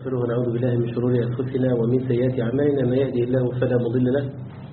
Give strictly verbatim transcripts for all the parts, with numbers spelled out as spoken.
ونستغفره ونعوذ بالله من شرور أنفسنا ومن سيئات أعمالنا. من يهده الله فلا مضل له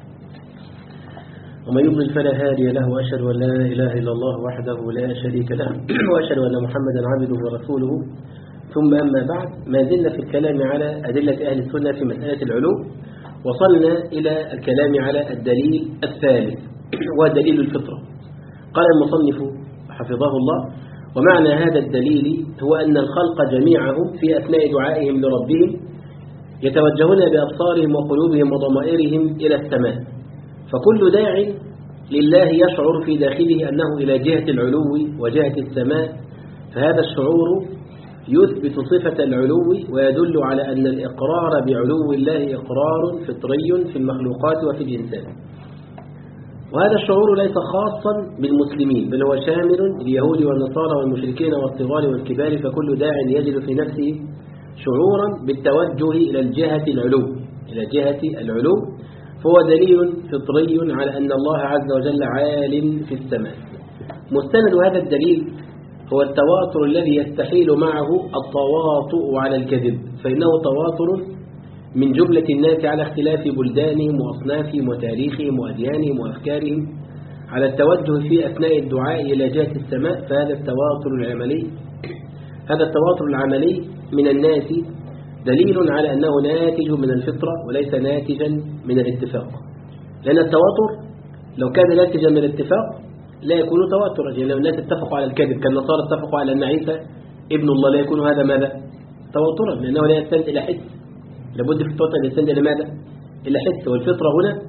ومن يضلل فلا هادي له، وأشهد أن لا إله إلا الله وحده لا شريك له وأشهد أن محمدا عبده ورسوله. ثم أما بعد، ما زلنا في الكلام على أدلة أهل السنة في مسألة العلو. وصلنا إلى الكلام على الدليل الثالث ودليل الفطرة. قال المصنف حفظه الله: ومعنى هذا الدليل هو أن الخلق جميعهم في أثناء دعائهم لربهم يتوجهون بأبصارهم وقلوبهم وضمائرهم إلى السماء، فكل داع لله يشعر في داخله أنه إلى جهة العلو وجهة السماء، فهذا الشعور يثبت صفة العلو ويدل على أن الإقرار بعلو الله إقرار فطري في المخلوقات وفي الإنسان. وهذا الشعور ليس خاصا بالمسلمين، بل هو شامل لليهود والنصارى والمشركين والصغار والكبار، فكل داع يجد في نفسه شعورا بالتوجه إلى الجهة العلو إلى جهة العلو فهو دليل فطري على أن الله عز وجل عال في السماء. مستند هذا الدليل هو التواتر الذي يستحيل معه التواطؤ على الكذب، فإنه تواتر من جملة الناس على اختلاف بلدانهم وأصنافهم وتاريخهم وأديانهم وأفكارهم على التوجه في أثناء الدعاء إلى جهة السماء. فهذا التواتر العملي هذا التواتر العملي من الناس دليل على أنه ناتج من الفطرة وليس ناتجا من الاتفاق، لأن التواتر لو كان ناتجا من الاتفاق لا يكون تواترا. يعني لو الناس اتفقوا على الكذب كالنصارى اتفقوا على أن عيسى ابن الله، لا يكون هذا ماذا؟ تواترا، لأنه لا يستند إلى حس. لابد في التواتر أن يستند إلى ماذا؟ إلى حس. والفطرة هنا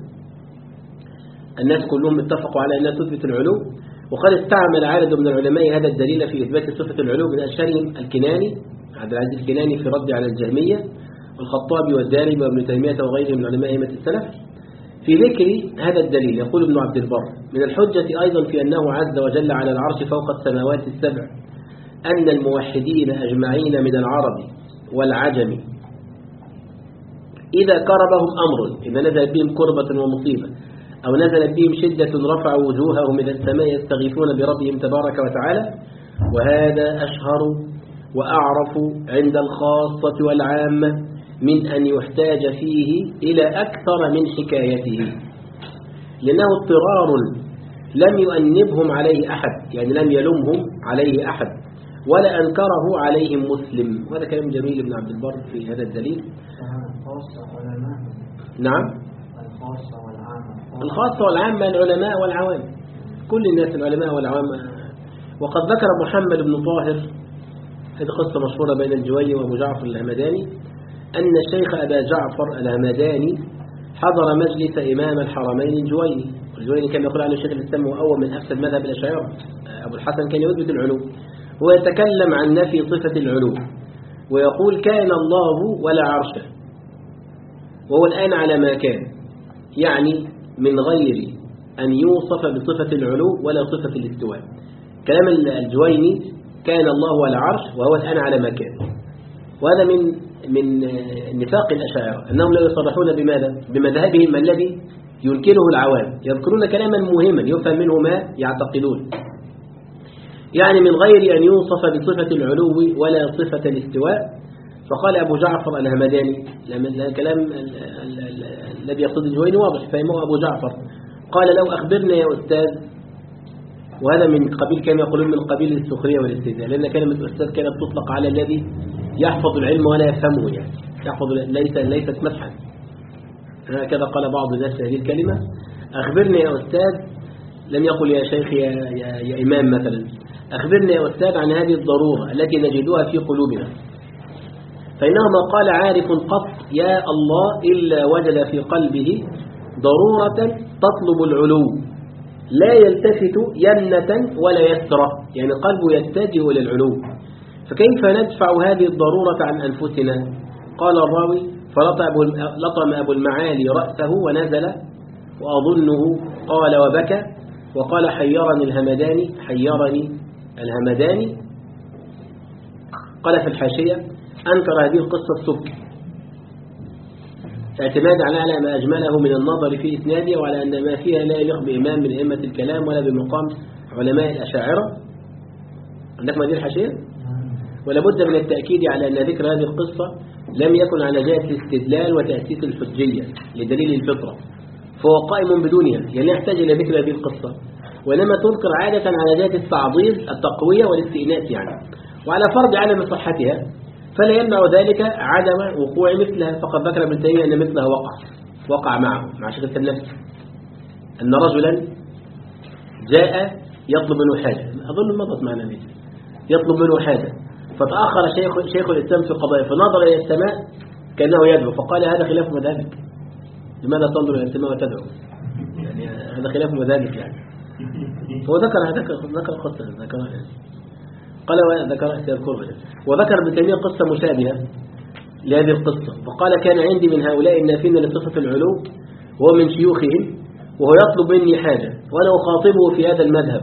الناس كلهم اتفقوا على أنها تثبت العلو، وقد استعمل عدد من العلماء هذا الدليل في إثبات صفة العلو، من أشهرهم الكناني عبد العزيز الكناني في رد على الجهمية، والخطابي والدارمي وابن تيمية وغيرهم من علماء أئمة السلف في ذكر هذا الدليل. يقول ابن عبد البر: من الحجة أيضا في أنه عز وجل على العرش فوق السماوات السبع أن الموحدين أجمعين من العرب والعجم إذا كربهم أمر، إذا نزل بهم كربة ومصيبة أو نزلت بهم شدة رفعوا وجوههم إلى السماء يستغيثون بربهم تبارك وتعالى. وهذا أشهر وأعرف عند الخاصة والعامة من أن يحتاج فيه إلى أكثر من حكايته، لأنه اضطرار لم يؤنبهم عليه أحد، يعني لم يلمهم عليه أحد ولا أنكره عليهم مسلم. وهذا كلام جميل ابن عبد البر في هذا الدليل. نعم، الخاصة والعامة. الخاصة والعامة العلماء والعوام، كل الناس العلماء والعوام. وقد ذكر محمد بن طاهر، هذه قصة مشهورة بين الجويني وأبو جعفر الهمداني، أن الشيخ أبا جعفر الهمداني حضر مجلس إمام الحرمين الجويني. الجويني كان يقول عنه الشيخ الإسلام هو أول من أفسد مذهب الأشاعرة. أبو الحسن كان يثبت العلو، هو يتكلم عن نفي صفة العلو ويقول: كان الله ولا عرشه، وهو الآن على ما كان، يعني من غير أن يوصف بصفة العلو ولا صفة الاستواء. كلام الجويني: كان الله ولا عرش وهو الآن على ما كان. وهذا من من نفاق الأشاعرة، أنهم لا يصرحون بماذا؟ بمذهبهم الذي ينكره العوام، يذكرون كلاما مهما يفهم منه ما يعتقدون، يعني من غير أن يوصف بصفة العلو ولا صفة الاستواء. فقال أبو جعفر الهمداني، الكلام الذي يقصد الجويني واضح فهمه أبو جعفر، قال: لو أخبرنا يا أستاذ. وهذا من قبيل كما يقولون من قبيل السخرية والاستهزاء، لأن كلمة أستاذ كانت تطلق على الذي يحفظ العلم ولا يفهمه، يعني يحفظ ليس ليست مسحا. هكذا قال بعض الناس هذه الكلمة: أخبرنا يا أستاذ. لم يقل يا شيخ يا, يا, يا إمام مثلا، أخبرنا يا أستاذ عن هذه الضرورة التي نجدها في قلوبنا، فإنه ما قال عارف قط يا الله إلا وجد في قلبه ضرورة تطلب العلو، لا يلتفت يمنة ولا يسرى، يعني قلبه يتجه إلى العلو. فكيف ندفع هذه الضرورة عن أنفسنا؟ قال الراوي: فلطم أبو المعالي رأسه ونزل، وأظنه قال وبكى، وقال: حيرني الهمداني حيرني الهمداني. قال في الحاشية: أنكر هذه القصة السبكي اعتماد على ما أجمله من النظر في إسنادها، وعلى أن ما فيها لا يليق بإمام من أئمة الكلام ولا بمقام علماء الأشاعرة. عندك ما دي الحاشية؟ ولابد من التأكيد على أن ذكر هذه القصة لم يكن على جهة الاستدلال وتأسيس الحجية لدليل الفطرة، فهو قائم بدونها، يعني يحتاج إلى ذكر هذه القصة، وإنما تذكر عادة على جهة التعضيد التقوية والاستئناس يعني، وعلى فرض عدم صحتها فلا يمنع ذلك عدم وقوع مثلها. فقد ذكر ابن تيمية أن مثلها وقع وقع معه مع شيخ النفس، أن رجلا جاء يطلب منه حاجة، أظن مضت معنا بيت، يطلب منه حاجة، فتأخر شيخ, شيخ الإسلام في قضائه، فنظر إلى السماء كأنه يدعو، فقال هذا خلاف مذهبك، لماذا تنظر إلى السماء وتدعو؟ يعني هذا خلاف مذهبك يعني. هو ذكر ذكر ذكر قصة ذكرها يعني. قال ذكرها سيذكرها، وذكر ابن تيمية قصة مشابهة لهذه القصة، فقال كان عندي من هؤلاء النافين لصفة العلو وهو من شيوخهم، وهو يطلب مني حاجة وأنا أخاطبه في هذا المذهب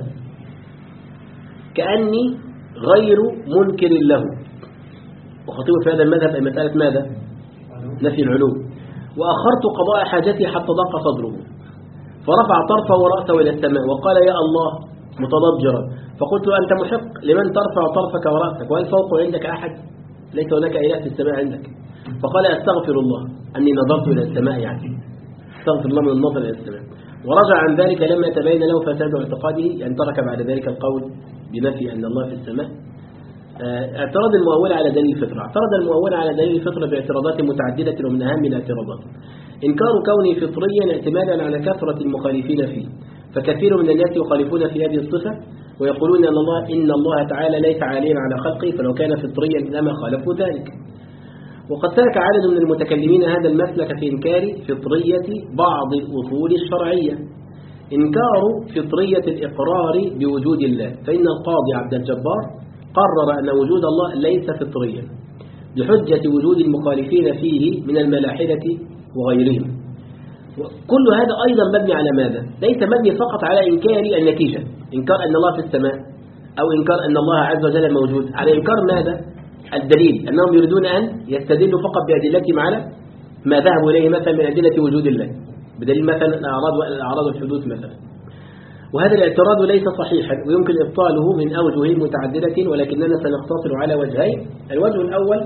كأني غير منكر له، أخاطبه في هذا المذهب أي مسألة ماذا؟ نفي العلو. وأخرت قضاء حاجتي حتى ضاق صدره، فرفع طرفه ورأسه إلى السماء وقال يا الله متضجرا، فقلت أنت محق لمن ترفع طرفك ورأسك، وهل فوق عندك أحد؟ ليس هناك إله في السماء عندك. فقال أستغفر الله أني نظرت إلى السماء، يعني استغفر الله من النظر إلى السماء. ورجع عن ذلك لما تبين له فساد اعتقاده، يعني ترك بعد ذلك القول بنفي أن الله في السماء. اعتراض المؤول على دليل الفطرة. اعترض المؤول على دليل الفطرة باعتراضات متعددة، ومن أهم الاعتراضات إنكار كونه فطريا اعتمادا على كثرة المخالفين فيه، فكثير من الناس يخالفون في هذه الصفة ويقولون أن الله إن الله تعالى ليس عاليا على خلقه، فلو كان فطريا لما خالفوا ذلك. وقد سلك عدد من المتكلمين هذا المسلك في إنكار فطرية بعض الأصول الشرعية، إنكار فطرية الإقرار بوجود الله، فإن القاضي عبد الجبار قرر أن وجود الله ليس فطريا بحجة وجود المخالفين فيه من الملاحدة وغيرهم. كل هذا أيضا مبني على ماذا؟ ليس مبني فقط على إنكار النتيجة، إنكار أن الله في السماء أو إنكار أن الله عز وجل موجود، على إنكار ماذا؟ الدليل، أنهم يريدون أن يستدلوا فقط بأدلتهم على ما ذهبوا إليه مثلا من أدلة وجود الله، بدليل مثلا الأعراض والأعراض الحدوث مثلا. وهذا الاعتراض ليس صحيحا ويمكن إبطاله من أوجه متعددة، ولكننا سنقتصر على وجهين. الوجه الأول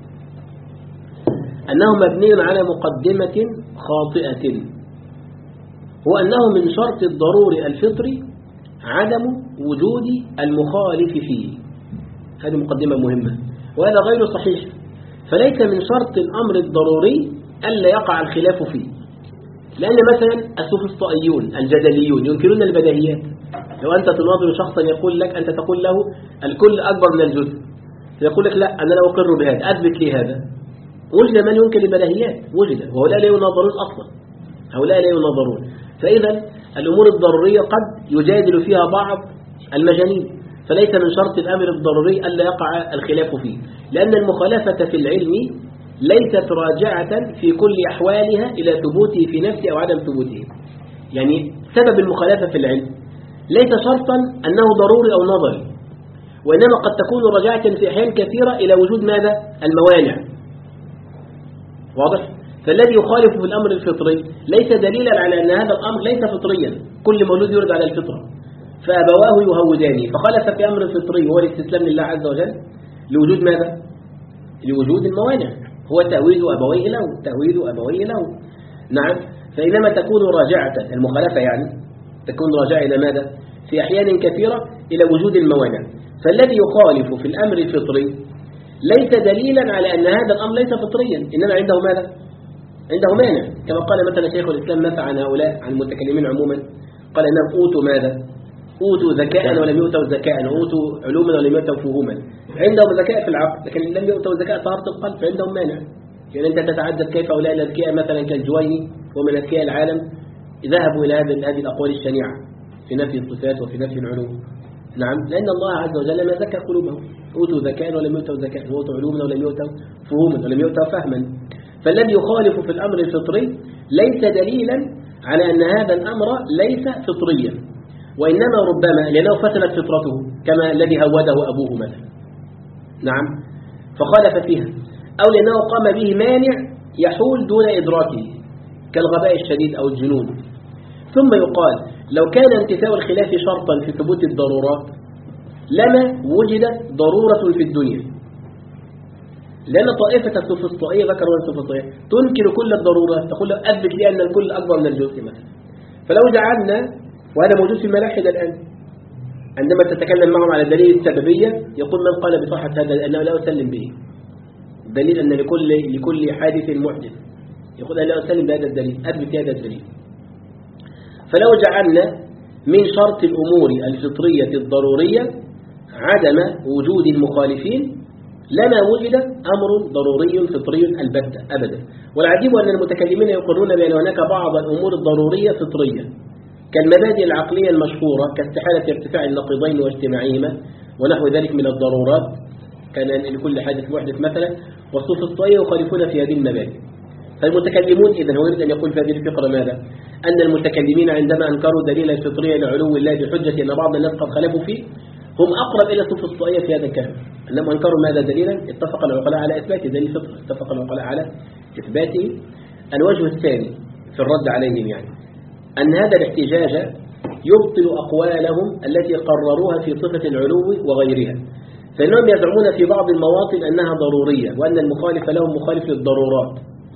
أنه مبني على مقدمة خاطئة، هو أنه من شرط الضروري الفطري عدم وجود المخالف فيه. هذه مقدمة مهمة، وهذا غير صحيح، فليس من شرط الأمر الضروري ألا يقع الخلاف فيه، لأن مثلا السوفسطائيون الجدليون ينكرون البديهيات. لو أنت تناظر شخصا يقول لك، أنت تقول له الكل أكبر من الجزء، يقول لك لا أنا لا أقر بهذا، أثبت لي هذا. وجد من ينكر البديهيات، وجد، وهؤلاء لا يناظرون أصلا، هؤلاء لا يناظرون. فإذا الأمور الضرورية قد يجادل فيها بعض المجانين، فليس من شرط الأمر الضروري ألا يقع الخلاف فيه، لأن المخالفة في العلم ليست راجعة في كل أحوالها إلى ثبوته في نفسه أو عدم ثبوته. يعني سبب المخالفة في العلم ليس شرطا أنه ضروري أو نظري، وإنما قد تكون راجعة في أحيان كثيرة إلى وجود ماذا؟ الموانع. واضح؟ فالذي يخالف في الأمر الفطري ليس دليلا على أن هذا الأمر ليس فطريا، كل مولود يولد على الفطرة، فأبواه يهودانه، فخالف في أمر فطري هو الاستسلام لله عز وجل لوجود ماذا؟ لوجود الموانع، هو تأويل أبويه له، تأويل أبويه له. نعم، فإنما تكون راجعة المخالفة، يعني تكون راجعة إلى ماذا؟ في أحيان كثيرة إلى وجود الموانع. فالذي يخالف في الأمر الفطري ليس دليلا على أن هذا الأمر ليس فطريا، إنما عنده ماذا؟ عنده مانع، كما قال مثلا شيخ الإسلام مثلا عن هؤلاء عن المتكلمين عموما، قال أنهم أوتوا ماذا؟ أوتوا ذكاء ولم يؤتوا ذكاء، وأوتوا علوما ولم يؤتوا فهوما. عندهم ذكاء في العقل لكن لم يؤتوا ذكاء طهارة القلب، فعندهم مانع. يعني أنت تتعجب كيف هؤلاء الأذكياء مثلا كالجويني ومن أذكياء العالم ذهبوا إلى هذه الأقوال الشنيعة في نفي الصفات وفي نفي العلوم. نعم، لأن الله عز وجل ما زكى قلوبهم، أوتوا ذكاء ولم يؤتوا ذكاء، وأوتوا علوما ولم يؤتوا فهوما ولم يؤتوا فهما. فالذي يخالف في الأمر الفطري ليس دليلا على أن هذا الأمر ليس فطريا، وإنما ربما لأنه فتنت فطرته كما الذي هوده أبوه مثلا. نعم، فخالف فيها، أو لأنه قام به مانع يحول دون إدراكه كالغباء الشديد أو الجنون. ثم يقال لو كان انتفاء الخلاف شرطا في ثبوت الضرورات لما وجدت ضرورة في الدنيا، لأن طائفة السوفسطائية ذكروا السوفسطائية تنكر كل الضرورات، تقول له أثبت لي أن الكل أكبر من الجزء مثلا. فلو جعلنا، وهذا موجود في الملاحدة الآن، عندما تتكلم معهم على دليل السببية يقول من قال بصحة هذا أنه لا أسلم به، دليل أن لكل لكل حادث محدث، يقول أنا لا أسلم بهذا الدليل، أثبت هذا الدليل. فلو جعلنا من شرط الأمور الفطرية الضرورية عدم وجود المخالفين لما وجد أمر ضروري فطري البتة أبدا. والعجيب أن المتكلمين يقولون بأن هناك بعض الأمور الضرورية فطرية كالمبادئ العقلية المشهورة كاستحالة ارتفاع النقيضين واجتماعهما ونحو ذلك من الضرورات، كان لكل حادث محدث مثلا، والسوفسطائية يخالفون في هذه المبادئ. فالمتكلمون إذن هو يريد أن يقول في هذه الفقرة ماذا؟ أن المتكلمين عندما أنكروا دليل الفطرية لعلو الله بحجة أن بعض الناس قد خالفوا فيه هم أقرب إلى السوفسطائية في هذا الكلام، أنهم أنكروا ماذا دليلا؟ اتفق العقلاء على إثباته، دليل فطرة اتفق العقلاء على إثباته. الوجه الثاني في الرد عليهم يعني أن هذا الاحتجاج يبطل أقوالهم التي قرروها في صفة العلو وغيرها، فإنهم يزعمون في بعض المواطن أنها ضرورية وأن المخالف لهم مخالف للضرورات،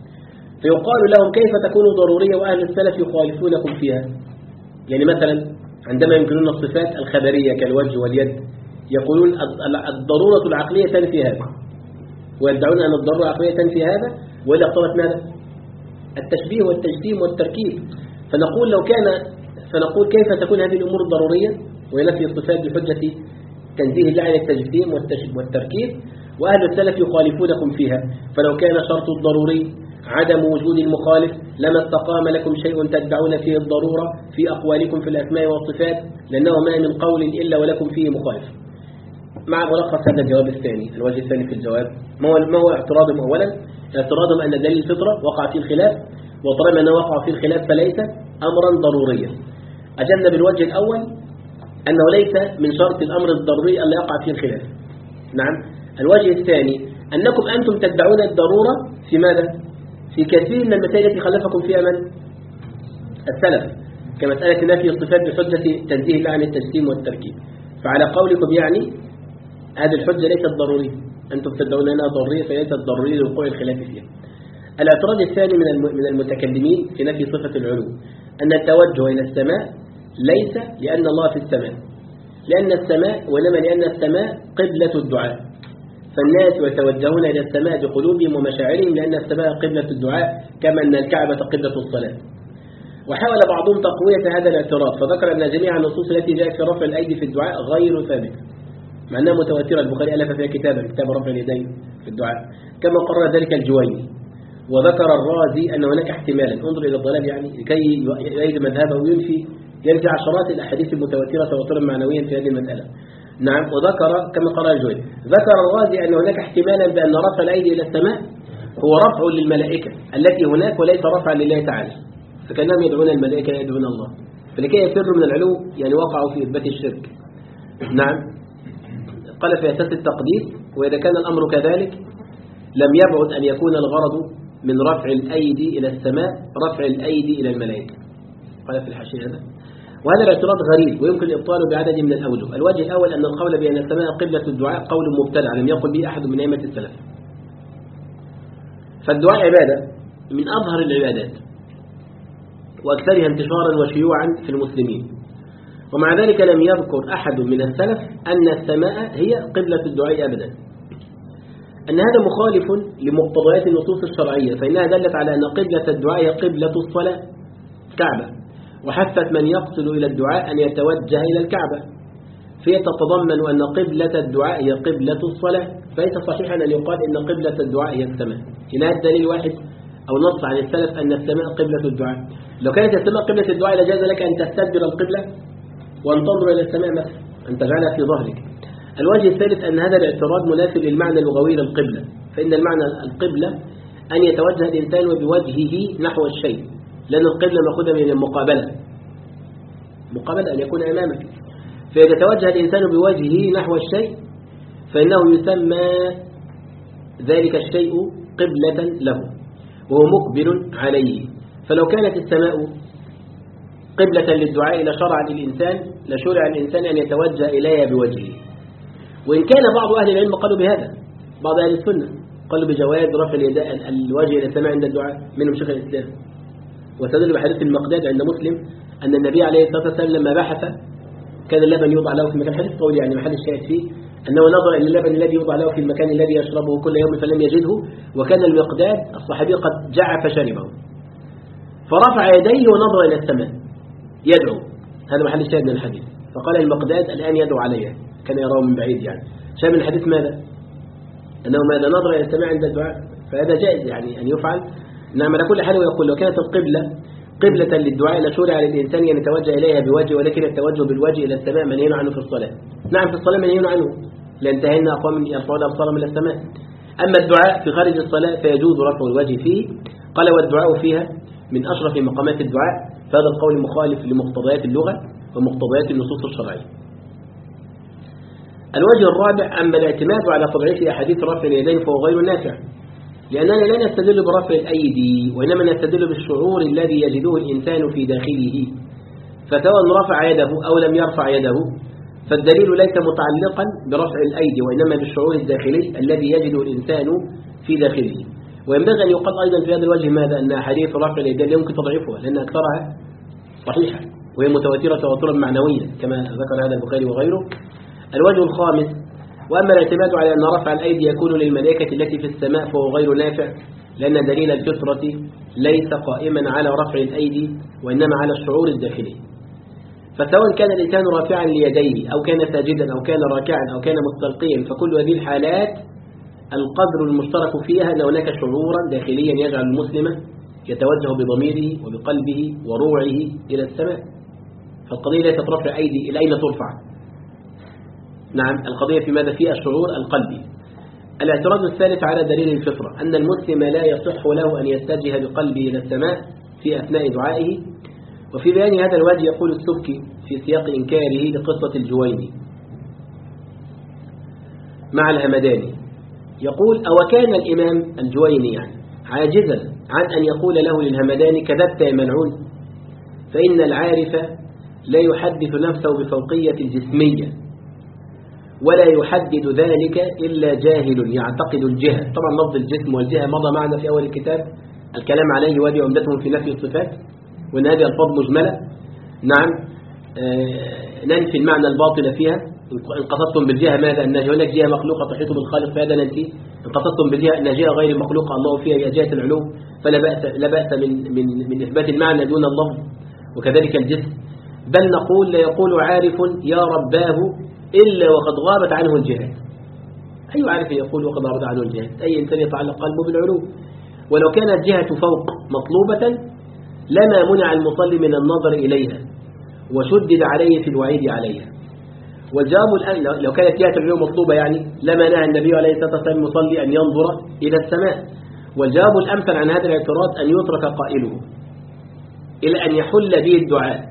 فيقال لهم كيف تكون ضرورية وأهل السلف يخالفونكم فيها؟ يعني مثلا عندما ينكرون الصفات الخبرية كالوجه واليد يقولون الضرورة العقلية تنفي هذا، ويدعون أن الضرورة العقلية تنفي هذا، وإلا اقتضت ماذا؟ التشبيه والتجسيم والتركيب. فنقول لو كان فنقول كيف تكون هذه الأمور الضرورية ونفي الصفات بحجة تنزيه الله عن التجسيم والتركيب، وأهل السلف يخالفونكم فيها. فلو كان شرط الضروري عدم وجود المخالف لما استقام لكم شيء تدعون فيه الضرورة في أقوالكم في الأسماء والصفات، لأنه ما من قول إلا ولكم فيه مخالف. مع ملخص هذا الجواب الثاني، الوجه الثاني في الجواب ما هو ما هو اعتراضهم؟ أولا اعتراضهم أن دليل الفطرة وقع فيه الخلاف، وطالما أنه وقع فيه الخلاف فليس أمرا ضروريا. أجبنا بالوجه الأول أنه ليس من شرط الأمر الضروري أن يقع فيه الخلاف. نعم. الوجه الثاني أنكم أنتم تدعون الضرورة في ماذا؟ في كثير من المسائل التي خلفكم فيها من؟ السلف، كمسألة نفي الصفات بحجة تنزيه الله عن التجسيم والتركيب. فعلى قولكم يعني هذه الحجة ليست ضرورية، أنتم تدعون أنها ضرورية فليست ضرورية لوقوع الخلاف فيها. الاعتراض الثاني من المتكلمين في نفي صفة العلو أن التوجه إلى السماء ليس لأن الله في السماء، لأن السماء وإنما لأن السماء قبلة الدعاء، فالناس يتوجهون إلى السماء بقلوبهم ومشاعرهم لأن السماء قبلة الدعاء كما أن الكعبة قبلة الصلاة. وحاول بعضهم تقوية هذا الاعتراض فذكر أن جميع النصوص التي جاءت في رفع الأيدي في الدعاء غير ثابتة، مع أنها متواترة. البخاري ألف فيها كتابا كتاب رفع اليدين في الدعاء كما قرر ذلك الجويني. وذكر الرازي أن هناك احتمالا، انظر إلى الضلال يعني لكي يؤيد مذهبه وينفي ينفي عشرات الأحاديث المتواترة تواترا معنويا في هذه المسألة. نعم. وذكر كما قرر الجويني ذكر الرازي أن هناك احتمالا بأن رفع الأيدي إلى السماء هو رفع للملائكة التي هناك وليس رفع لله تعالى، فكانهم يدعون الملائكة يدعون الله، فلكي يفروا من العلو يعني وقعوا في إثبات الشرك. نعم. قال في أساس التقديس وإذا كان الأمر كذلك لم يبعد أن يكون الغرض من رفع الأيدي إلى السماء رفع الأيدي إلى الملائكة. قال في الحاشية هذا. وهذا الاعتراض غريب ويمكن إبطاله بعدد من الأوجه. الوجه الأول أن القول بأن السماء قبلة الدعاء قول مبتدع لم يقل به أحد من أئمة السلف. فالدعاء عبادة من أظهر العبادات وأكثرها انتشارا وشيوعا في المسلمين، ومع ذلك لم يذكر أحد من السلف أن السماء هي قبلة الدعاء أبدا. أن هذا مخالف لمقتضيات النصوص الشرعية، فإنها دلت على أن قبلة الدعاء هي قبلة الصلاة كعبة، وحثت من يقصد إلى الدعاء أن يتوجه إلى الكعبة، فهي تتضمن أن قبلة الدعاء هي قبلة الصلاة، فليس صحيحا أن يقال إن قبلة الدعاء هي السماء. إن هذا دليل واحد أو نص عن السلف أن السماء قبلة الدعاء. لو كانت السماء قبلة الدعاء لجاز لك أن تستدبر القبلة وأن تنظر إلى السماء مثلا، أن تجعلها في ظهرك. الوجه الثالث أن هذا الاعتراض مناسب للمعنى اللغوي للقبلة، فإن المعنى القبلة أن يتوجه الإنسان بوجهه نحو الشيء، لأن القبلة مأخوذة من المقابلة، مقابلة أن يكون أمامك. فإذا توجه الإنسان بوجهه نحو الشيء فإنه يسمى ذلك الشيء قبلة له وهو مقبل عليه. فلو كانت السماء قبلة للدعاء لشرع للإنسان لشرع الإنسان أن يتوجه إليها بوجهه. وإن كان بعض أهل العلم قالوا بهذا، بعض أهل السنة قالوا بجواز رفع اليدين الوجه إلى السماء عند الدعاء، منهم شيخ الإسلام. واستدل بحديث المقداد عند مسلم أن النبي عليه الصلاة والسلام لما بحث كان اللبن يوضع له في مكان، حديث طويل يعني محل الشاهد فيه أنه نظر إلى اللبن الذي يوضع له في المكان الذي يشربه كل يوم فلم يجده، وكان المقداد الصحابي قد جع فشربه، فرفع يديه ونظر إلى السماء يدعو. هذا محل الشاهد من الحديث. فقال المقداد الآن يدعو عليها، كان يراه من بعيد يعني. شاهد من الحديث ماذا؟ أنه ماذا نظر إلى السماء عند الدعاء، فهذا جائز يعني أن يفعل. نعم على كل حال. ويقول لو كانت القبلة قبلة للدعاء لشرع للإنسان أن يتوجه إليها بوجه، ولكن التوجه بالوجه إلى السماء منهي عنه في الصلاة. نعم في الصلاة منهي عنه، لانتهينا أقوام يرفعون أبصارهم إلى السماء. أما الدعاء في خارج الصلاة فيجوز رفع الوجه فيه. قال والدعاء فيها من أشرف مقامات الدعاء، فهذا القول مخالف لمقتضيات اللغة ومقتضيات النصوص الشرعية. الوجه الرابع: أما الاعتماد على تضعيف أحاديث رفع اليدين فهو غير نافع، لأننا لا نستدل برفع الأيدي، وإنما نستدل بالشعور الذي يجده الإنسان في داخله، فسواء رفع يده أو لم يرفع يده فالدليل ليس متعلقا برفع الأيدي، وإنما بالشعور الداخلي الذي يجده الإنسان في داخله. وينبغي أن يقال أيضا في هذا الوجه ماذا؟ أن أحاديث رفع اليدين يمكن تضعيفها، لأن أكثرها صحيحة وهي متواترة تواترا معنويا كما ذكر هذا البخاري وغيره. الوجه الخامس: وأما الاعتماد على أن رفع الأيدي يكون للملائكة التي في السماء فهو غير نافع، لأن دليل الفطرة ليس قائما على رفع الأيدي وإنما على الشعور الداخلي. فسواء كان الإنسان رافعا ليديه أو كان ساجدا أو كان راكعا أو كان مستلقيا، فكل هذه الحالات القدر المشترك فيها أن هناك شعورا داخليا يجعل المسلم يتوجه بضميره وبقلبه وروعه إلى السماء. فالقضية ليست رفع أيدي، إلى أين ترفع؟ نعم القضية في ماذا؟ في الشعور القلبي. الاعتراض الثالث على دليل الفطرة أن المسلم لا يصح له أن يتجه بقلبه إلى السماء في أثناء دعائه. وفي بيان هذا الوجه يقول السبكي في سياق إنكاره لقصة الجويني مع الهمداني، يقول: أو كان الإمام الجويني يعني عاجزا عن أن يقول له للهمداني كذبت يا ملعون، فإن العارف لا يحدث نفسه بفوقية الجسمية ولا يحدد ذلك إلا جاهل يعتقد الجهة. طبعا لفظ الجسم والجهة مضى معنا في أول الكتاب الكلام عليه، وهذه عمدتهم في نفي الصفات، وأن هذه ألفاظ مجملة. نعم آه ننفي المعنى الباطل فيها. إن قصدتم بالجهة ماذا؟ أن هناك جهة مخلوقة تحيط بالخالق فهذا ننفي. إن قصدتم بالجهة أن جهة غير مخلوقة الله فيها هي جهة العلو، فلا بأس لا بأس من من من إثبات المعنى دون اللفظ. وكذلك الجسم. بل نقول: لا يقول عارف يا رباه إلا وقد غابت عنه الجهات. أي عارف يقول وقد غابت عنه الجهات؟ أي إنسان يتعلق قلبه بالعلو. ولو كانت جهة فوق مطلوبة لما منع المصلي من النظر إليها وشدد عليه في الوعيد عليها. والجواب الآن لو كانت جهة العلو مطلوبة يعني لما نهى النبي عليه الصلاة والسلام المصلي أن ينظر إلى السماء. والجواب الأمثل عن هذا الاعتراض أن يترك قائله إلى أن يحل به الدعاء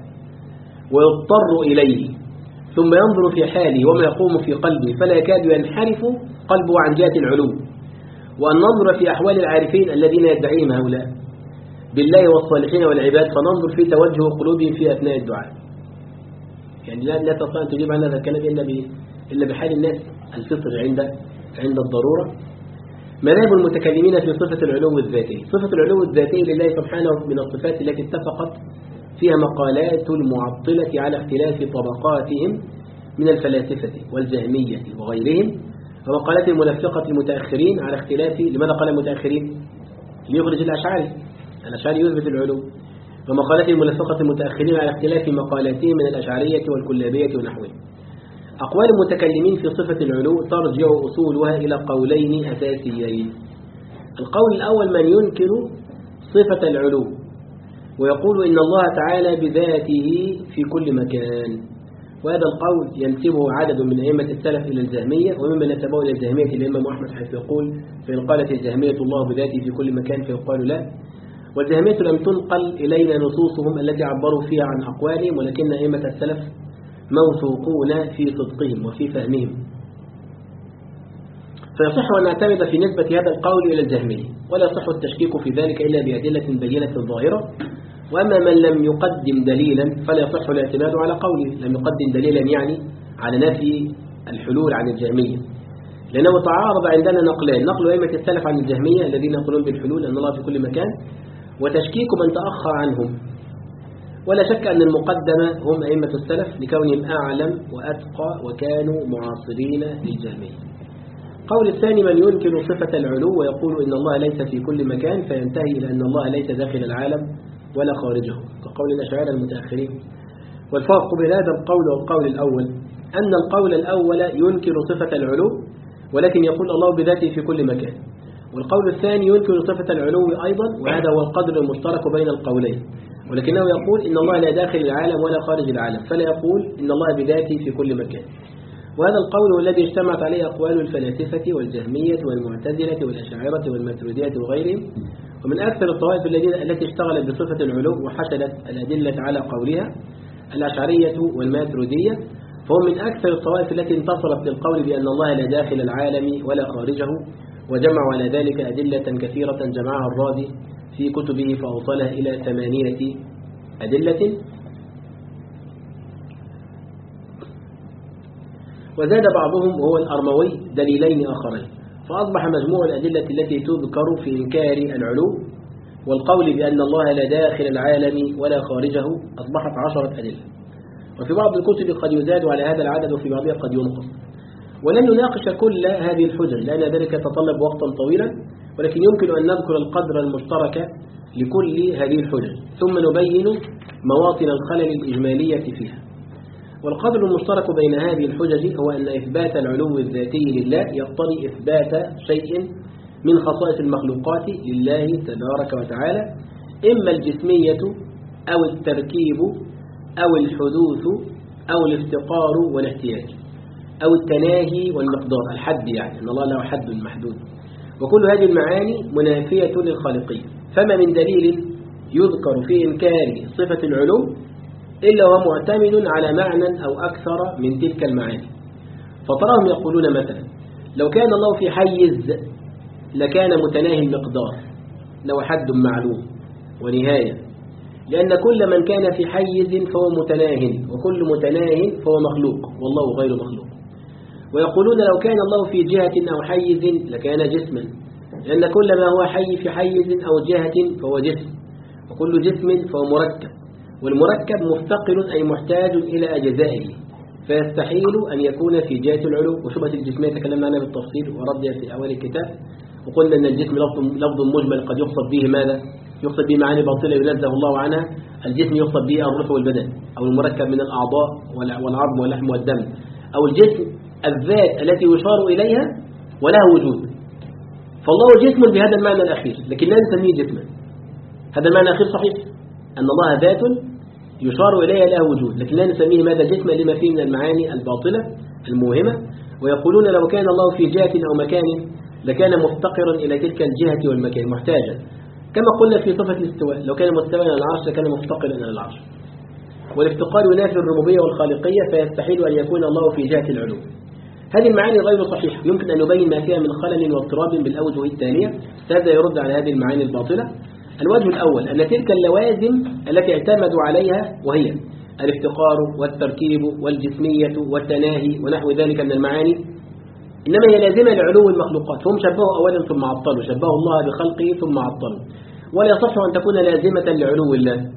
ويضطر إليه، ثم ينظر في حاله وما يقوم في قلبه فلا يكاد ينحرف قلبه عن جهة العلو. وأن ننظر في أحوال العارفين الذين يدعيهم هؤلاء بالله والصالحين والعباد، فننظر في توجه قلوبهم في أثناء الدعاء. يعني لا لا تستطيع أن تجيب عن هذا الكلام إلا إلا بحال الناس الفطر عند عند الضرورة. مذاهب المتكلمين في صفة العلو الذاتي. صفة العلو الذاتي لله سبحانه من الصفات التي اتفقت فيها مقالات المعطلة على اختلاف طبقاتهم من الفلاسفة والجهمية وغيرهم، ومقالات المنافقة المتأخرين على اختلاف. لماذا قال المتأخرين؟ ليخرج الأشعري، الأشعري يثبت العلو. ومقالات المنافقة المتأخرين على اختلاف مقالاتهم من الأشعرية والكلابية ونحوهم. أقوال المتكلمين في صفة العلو ترجع أصولها إلى قولين أساسيين. القول الأول من ينكر صفة العلو ويقول إن الله تعالى بذاته في كل مكان، وهذا القول ينسبه عدد من أئمة السلف إلى الجهمية، وممن نسبه إلى الجهمية الإمام أحمد حيث يقول: فإن قالت الجهمية الله بذاته في كل مكان فيقال لا. والجهمية لم تنقل إلينا نصوصهم التي عبروا فيها عن أقوالهم، ولكن أئمة السلف موثوقون في صدقهم وفي فهمهم. فيصح أن نعتمد في نسبة هذا القول إلى الجهمية، ولا يصح التشكيك في ذلك إلا بأدلة بينة ظاهرة. وأما من لم يقدم دليلا فلا يصح الاعتماد على قوله. لم يقدم دليلا يعني على نفي الحلول عن الجهمية، لأنه تعارض عندنا نقلين: نقل أئمة السلف عن الجهمية الذين يقولون بالحلول أن الله في كل مكان، وتشكيك من تأخر عنهم. ولا شك أن المقدمة هم أئمة السلف لكونهم أعلم وأتقى وكانوا معاصرين للجهمية. قول الثاني: من ينكر صفة العلو ويقول إن الله ليس في كل مكان، فينتهي إلى أن الله ليس داخل العالم ولا خارجه، كقول الأشاعرة المتأخرين. والفرق بين هذا القول والقول الأول أن القول الأول ينكر صفة العلو ولكن يقول الله بذاته في كل مكان، والقول الثاني ينكر صفة العلو أيضا، وهذا هو القدر المشترك بين القولين، ولكنه يقول إن الله لا داخل العالم ولا خارج العالم، فلا يقول إن الله بذاته في كل مكان. وهذا القول هو الذي اجتمعت عليه أقوال الفلاسفة والجهمية والمعتزلة والأشاعرة والماتريدية وغيرهم. ومن أكثر الطوائف التي اشتغلت بصفة العلو وحشدت الأدلة على قولها الأشعرية والماتريدية، فهم من أكثر الطوائف التي انتصرت للقول بأن الله لا داخل العالم ولا خارجه، وجمعوا على ذلك أدلة كثيرة جمعها الرازي في كتبه فأوصلها إلى ثمانية أدلة. وزاد بعضهم وهو الأرموي دليلين آخرين، فأصبح مجموع الأدلة التي تذكر في إنكار العلو والقول بأن الله لا داخل العالم ولا خارجه أصبحت عشرة أدلة. وفي بعض الكتب قد يزاد على هذا العدد وفي بعضها قد ينقص. ولن نناقش كل هذه الحجج لأن ذلك يتطلب وقتا طويلا، ولكن يمكن أن نذكر القدر المشترك لكل هذه الحجج ثم نبين مواطن الخلل الإجمالية فيها. والقدر المشترك بين هذه الحجج هو أن إثبات العلو الذاتي لله يقتضي إثبات شيء من خصائص المخلوقات لله تبارك وتعالى، إما الجسمية أو التركيب أو الحدوث أو الافتقار والاحتياج أو التناهي والمقدار، الحد، يعني أن الله له حد محدود. وكل هذه المعاني منافية للخالقية، فما من دليل يذكر في إنكار صفة العلو إلا هو معتمد على معنى أو أكثر من تلك المعاني. فتراهم يقولون مثلا: لو كان الله في حيز لكان متناهي المقدار، له حد معلوم ونهاية، لأن كل من كان في حيز فهو متناه، وكل متناه فهو مخلوق والله غير مخلوق. ويقولون لو كان الله في جهة أو حيز لكان جسما، لأن كل ما هو حي في حيز أو جهة فهو جسم، وكل جسم فهو مركب، والمركب مفتقر أي محتاج إلى أجزائه، فيستحيل أن يكون في جهة العلو. وشبهة الجسمية تكلمنا عنها بالتفصيل وردها في أول الكتاب، وقلنا أن الجسم لفظ مجمل قد يقصد به ماذا؟ يقصد به معاني باطلة ينزه الله عنها. الجسم يقصد به الروح والبدن، أو المركب من الأعضاء والعظم واللحم والدم، أو الجسم الذات التي يشار إليها ولها وجود. فالله جسم بهذا المعنى الأخير، لكن لا نسميه جسما. هذا المعنى الأخير صحيح أن الله ذات يشار إليها لها وجود، لكن لا نسميه ماذا جسما لما فيه من المعاني الباطلة الموهمة. ويقولون لو كان الله في جهة أو مكان لكان مفتقرا إلى تلك الجهة والمكان محتاجا، كما قلنا في صفة الاستواء، لو كان مستوى على العرش لكان مفتقرا إلى العرش. والافتقار ينافي الربوبية والخالقية، فيستحيل أن يكون الله في جهة العلو. هذه المعاني غير صحيحة، يمكن أن نبين ما فيها من خلل واضطراب بالأوجه التالية، هذا يرد على هذه المعاني الباطلة. الوجه الأول أن تلك اللوازم التي اعتمدوا عليها، وهي الافتقار والتركيب والجسمية والتناهي ونحو ذلك من المعاني، إنما هي لازمة لعلو المخلوقات. هم شبهوا أولا ثم عطلوا، شبهوا الله بخلقه ثم عطلوا، ولا يصح أن تكون لازمة لعلو الله.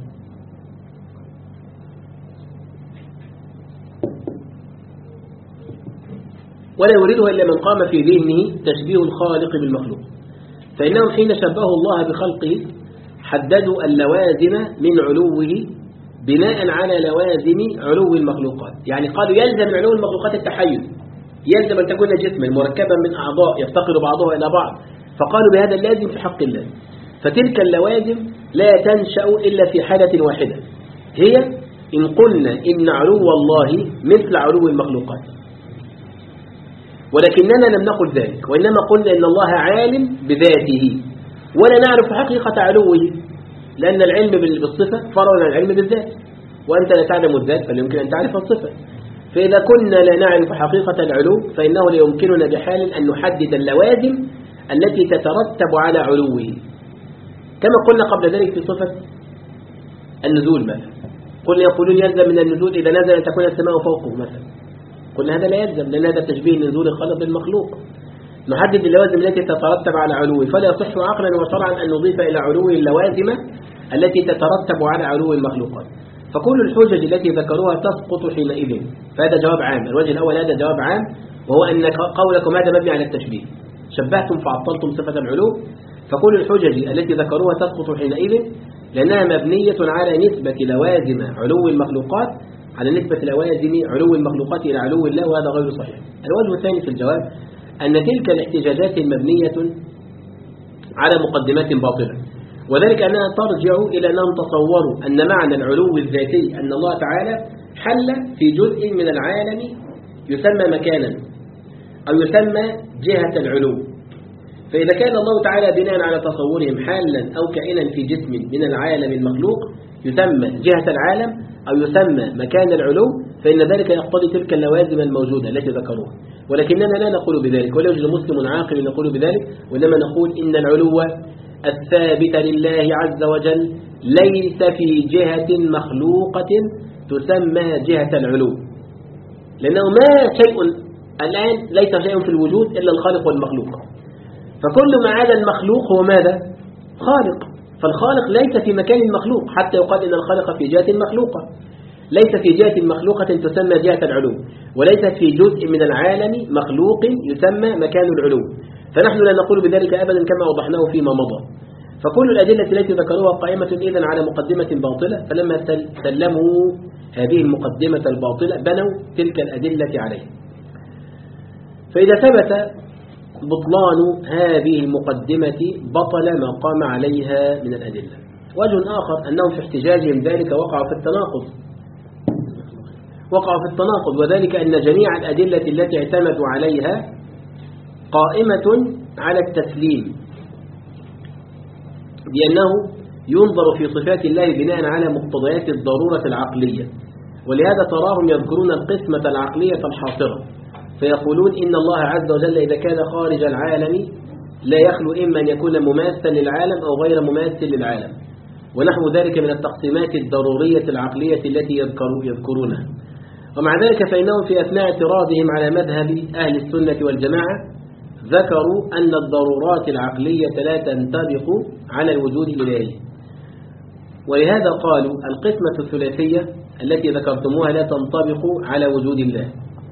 ولا يريدها إلا من قام في ذهنه تشبيه الخالق بالمخلوق، فإنهم حين شبهوا الله بخلقه حددوا اللوازم من علوه بناء على لوازم علو المخلوقات. يعني قالوا يلزم علو المخلوقات التحيز، يلزم أن تكون جسما مركبا من أعضاء يفتقر بعضها إلى بعض، فقالوا بهذا اللازم في حق الله. فتلك اللوازم لا تنشأ إلا في حالة واحدة، هي إن قلنا إن علو الله مثل علو المخلوقات، ولكننا لم نقل ذلك، وإنما قلنا إن الله عالم بذاته ولا نعرف حقيقة علوه، لأن العلم بالصفة فرع عن العلم بالذات، وأنت لا تعلم الذات فلا يمكن أن تعرف الصفة. فإذا كنا لا نعرف حقيقة العلو فإنه لا يمكننا بحال أن نحدد اللوازم التي تترتب على علوه، كما قلنا قبل ذلك في صفة النزول مثلا. قلنا يقولون يلزم من النزول إذا نزل أن تكون السماء فوقه مثلا، قلنا هذا لا يلزم، لأن هذا تشبيه نزول الخلق بالمخلوق. نحدد اللوازم التي تترتب على علوه، فلا يصح عقلا وشرعا أن نضيف إلى علوه اللوازم التي تترتب على علو المخلوقات. فكل الحجج التي ذكروها تسقط حينئذ. فهذا جواب عام. الوجه الأول هذا جواب عام، وهو أن قولكم هذا مبني على التشبيه، شبهتم فعطلتم صفة العلو. فكل الحجج التي ذكروها تسقط حينئذ لأنها مبنية على نسبة لوازم علو المخلوقات على نسبة لوازم علو المخلوقات إلى علو الله، وهذا غير صحيح. الوجه الثاني في الجواب أن تلك الاحتجاجات مبنية على مقدمات باطلة، وذلك أنها ترجع إلى أنهم تصوروا أن معنى العلو الذاتي أن الله تعالى حل في جزء من العالم يسمى مكانا أو يسمى جهة العلو. فإذا كان الله تعالى بناء على تصورهم حالا أو كائنا في جسم من العالم المخلوق يسمى جهة العالم أو يسمى مكان العلو، فإن ذلك يقتضي تلك اللوازم الموجودة التي ذكروها. ولكننا لا نقول بذلك، ولا يوجد مسلم عاقل يقول بذلك، وإنما نقول إن العلو الثابت لله عز وجل ليس في جهة مخلوقة تسمى جهة العلو، لأنه ما شيء الآن ليس شيء في الوجود إلا الخالق والمخلوق، فكل ما عدا المخلوق هو ماذا؟ خالق. فالخالق ليس في مكان المخلوق حتى يقال إن الخالق في جهة مخلوقة، ليس في جهة مخلوقة تسمى جهة العلو، وليس في جزء من العالم مخلوق يسمى مكان العلو. فنحن لا نقول بذلك أبدا كما وضحناه فيما مضى. فكل الأدلة التي ذكروها قائمة إذن على مقدمة باطلة، فلما سلموا هذه المقدمة الباطلة بنوا تلك الأدلة عليه. فإذا ثبت بطلان هذه المقدمة بطل ما قام عليها من الأدلة. وجه آخر أنهم في احتجاجهم ذلك وقعوا في التناقض وقعوا في التناقض وذلك أن جميع الأدلة التي اعتمدوا عليها قائمة على التسليم بأنه ينظر في صفات الله بناء على مقتضيات الضرورة العقلية، ولهذا تراهم يذكرون القسمة العقلية الحاصرة، فيقولون إن الله عز وجل إذا كان خارج العالم لا يخلو إما أن يكون مماثلا للعالم أو غير مماثل للعالم، ونحو ذلك من التقسيمات الضرورية العقلية التي يذكرونها. ومع ذلك فإنهم في أثناء اعتراضهم على مذهب أهل السنة والجماعة ذكروا أن الضرورات العقلية لا تنطبق على الوجود الإلهي، ولهذا قالوا القسمة الثلاثية التي ذكرتموها لا تنطبق على وجود الله،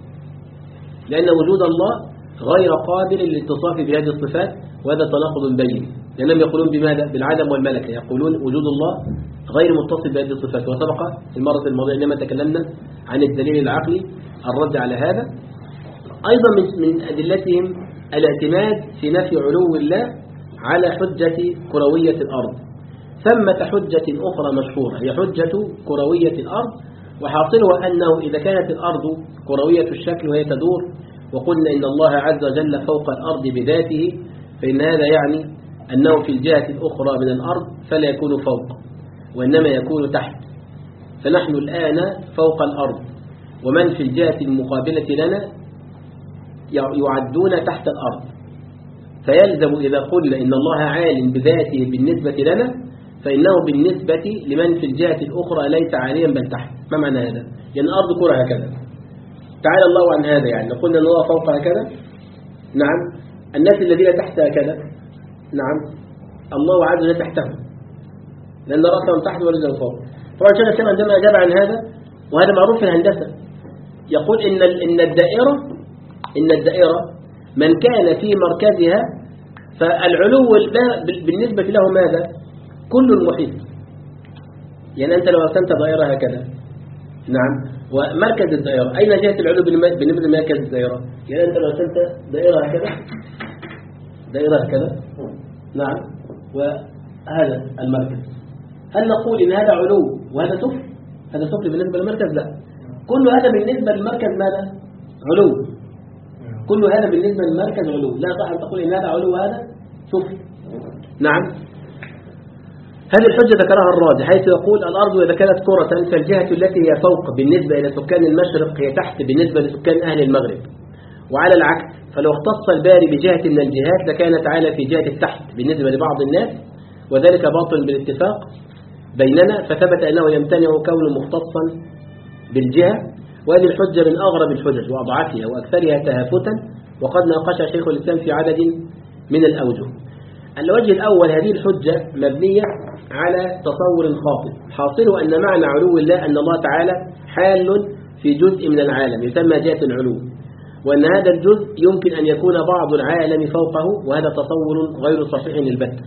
لأن وجود الله غير قادر للاتصاف بهذه الصفات، وهذا تناقض بين، لأنهم يقولون بماذا؟ بالعدم والملكة، يقولون وجود الله غير متصف بهذه الصفات. وسبق في المرة الماضية عندما تكلمنا عن الدليل العقلي الرد على هذا. أيضا من أدلتهم الاعتماد في نفي علو الله على حجة كروية الأرض. ثمة حجة أخرى مشهورة هي حجة كروية الأرض، وحاصلها أنه إذا كانت الأرض كروية الشكل وهي تدور وقلنا إن الله عز وجل فوق الأرض بذاته، فإن هذا يعني أنه في الجهة الأخرى من الأرض فلا يكون فوق وإنما يكون تحت. فنحن الآن فوق الأرض، ومن في الجهة المقابلة لنا يعدون تحت الأرض، فيلزم إذا قلنا إن الله عال بذاته بالنسبة لنا فإنه بالنسبة لمن في الجهة الأخرى ليس عاليا بل تحت. ما معنى هذا؟ يعني الأرض كرة هكذا، تعالى الله عن هذا، يعني قلنا أن الله فوق هكذا، نعم، الناس الذين تحت هكذا، نعم، الله عز وجل تحتهم لأن رأسهم تحت ورجلهم فوق. طبعا شيخ الإسلام عندما أجاب عن هذا، وهذا معروف في الهندسة، يقول إن إن الدائرة إن الدائرة من كان في مركزها فالعلو بالنسبة له ماذا؟ كل المحيط. يعني أنت لو رسمت دائرة هكذا، نعم، ومركز الدائرة أين جهة العلو بالنسبة لمركز الدائرة؟ يعني أنت لو رسمت دائرة هكذا، دائرة هكذا، نعم، وهذا المركز، هل نقول إن هذا علو وهذا سفل؟ هذا سفل بالنسبة للمركز؟ لا، كل هذا بالنسبة للمركز ماذا؟ علو. كل هذا بالنسبة للمركز علو، لا صح أن تقول إن هذا علو وهذا سفل. نعم، هذه الحجة ذكرها الراجح، حيث يقول الأرض إذا كانت كرة فالجهة التي هي فوق بالنسبة إلى سكان المشرق هي تحت بالنسبة لسكان أهل المغرب، وعلى العكس، فلو اختص الباري بجهة من الجهات لكان تعالى في جهة التحت بالنسبة لبعض الناس، وذلك باطل بالاتفاق بيننا، فثبت أنه يمتنع كونه مختصا بالجهة. وهذه الحجة من أغرب الحجج وأضعفها وأكثرها تهافتا، وقد ناقش شيخ الإسلام في عدد من الأوجه. الوجه الأول: هذه الحجة مبنية على تصور خاطئ، حاصله أن معنى علو الله أن الله تعالى حال في جزء من العالم يسمى جهة العلو، وأن هذا الجزء يمكن أن يكون بعض العالم فوقه، وهذا تصور غير صحيح البتة.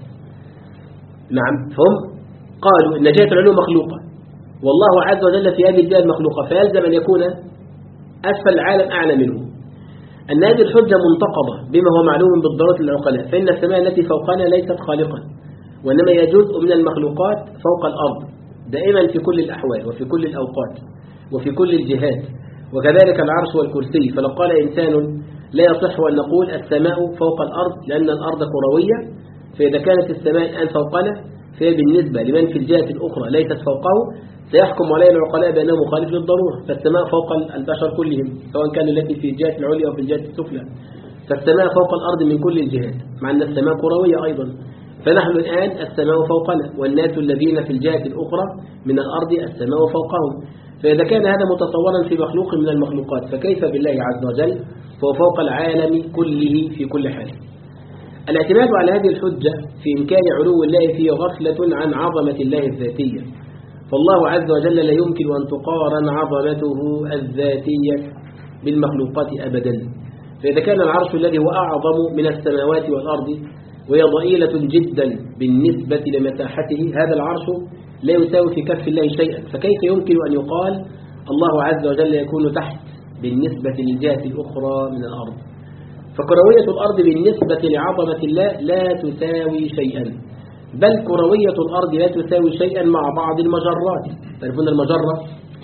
نعم، فهم قالوا إن جهة العلو مخلوقة، والله عز وجل في هذه الجهة المخلوقة، فيلزم أن يكون أسفل العالم أعلى منه. أن هذه الحجة منتقضة بما هو معلوم بالضرورة للعقلاء، فإن السماء التي فوقنا ليست خالقا، وإنما هي جزء من المخلوقات فوق الأرض دائما في كل الأحوال وفي كل الأوقات وفي كل الجهات، وكذلك العرش والكرسي. فلو قال إنسان لا يصح أن نقول السماء فوق الأرض لأن الأرض كروية، فإذا كانت السماء الآن فوقنا فهي بالنسبة لمن في الجهة الأخرى ليست فوقه سيحكم عليه العقلاء بأنه مخالف للضرورة، فالسماء فوق البشر كلهم سواء كان التي في الجهة العليا أو في الجهة السفلى، فالسماء فوق الأرض من كل الجهات، مع أن السماء كروية أيضا. فنحن الآن السماء فوقنا، والناس الذين في الجهة الأخرى من الأرض السماء فوقهم. فإذا كان هذا متصورا في مخلوق من المخلوقات، فكيف بالله عز وجل فهو فوق العالم كله في كل حال. الاعتماد على هذه الحجة في إمكان علو الله فيه غفلة عن عظمة الله الذاتية، فالله عز وجل لا يمكن أن تقارن عظمته الذاتية بالمخلوقات أبدا. فإذا كان العرش الذي هو أعظم من السماوات والأرض وهي ضئيلة جدا بالنسبة لمساحته، هذا العرش لا يساوي في كف الله شيئا، فكيف يمكن أن يقال الله عز وجل يكون تحت بالنسبة للجهة الأخرى من الأرض؟ فكروية الأرض بالنسبة لعظمة الله لا تساوي شيئا، بل كروية الأرض لا تساوي شيئا مع بعض المجرات، تعرفون المجرة،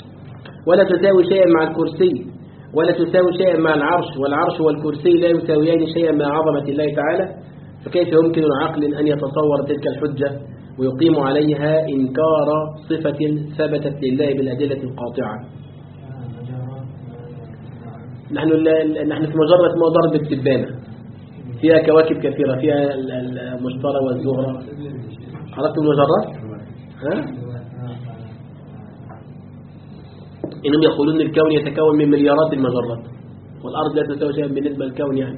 ولا تساوي شيئا مع الكرسي، ولا تساوي شيئا مع العرش، والعرش والكرسي لا يساويان شيئا مع عظمة الله تعالى. فكيف يمكن العقل أن يتصور تلك الحجة ويقيم عليها إنكار صفة ثبتت لله بالأدلة القاطعة؟ نحن نحن في مجرة ما ضرب التبانة، فيها كواكب كثيرة، فيها المشتري والزهرة. عرفتم المجرات؟ ها؟ إنهم يقولون أن الكون يتكون من مليارات المجرات، والأرض لا تساوي شيئا بالنسبة للكون. يعني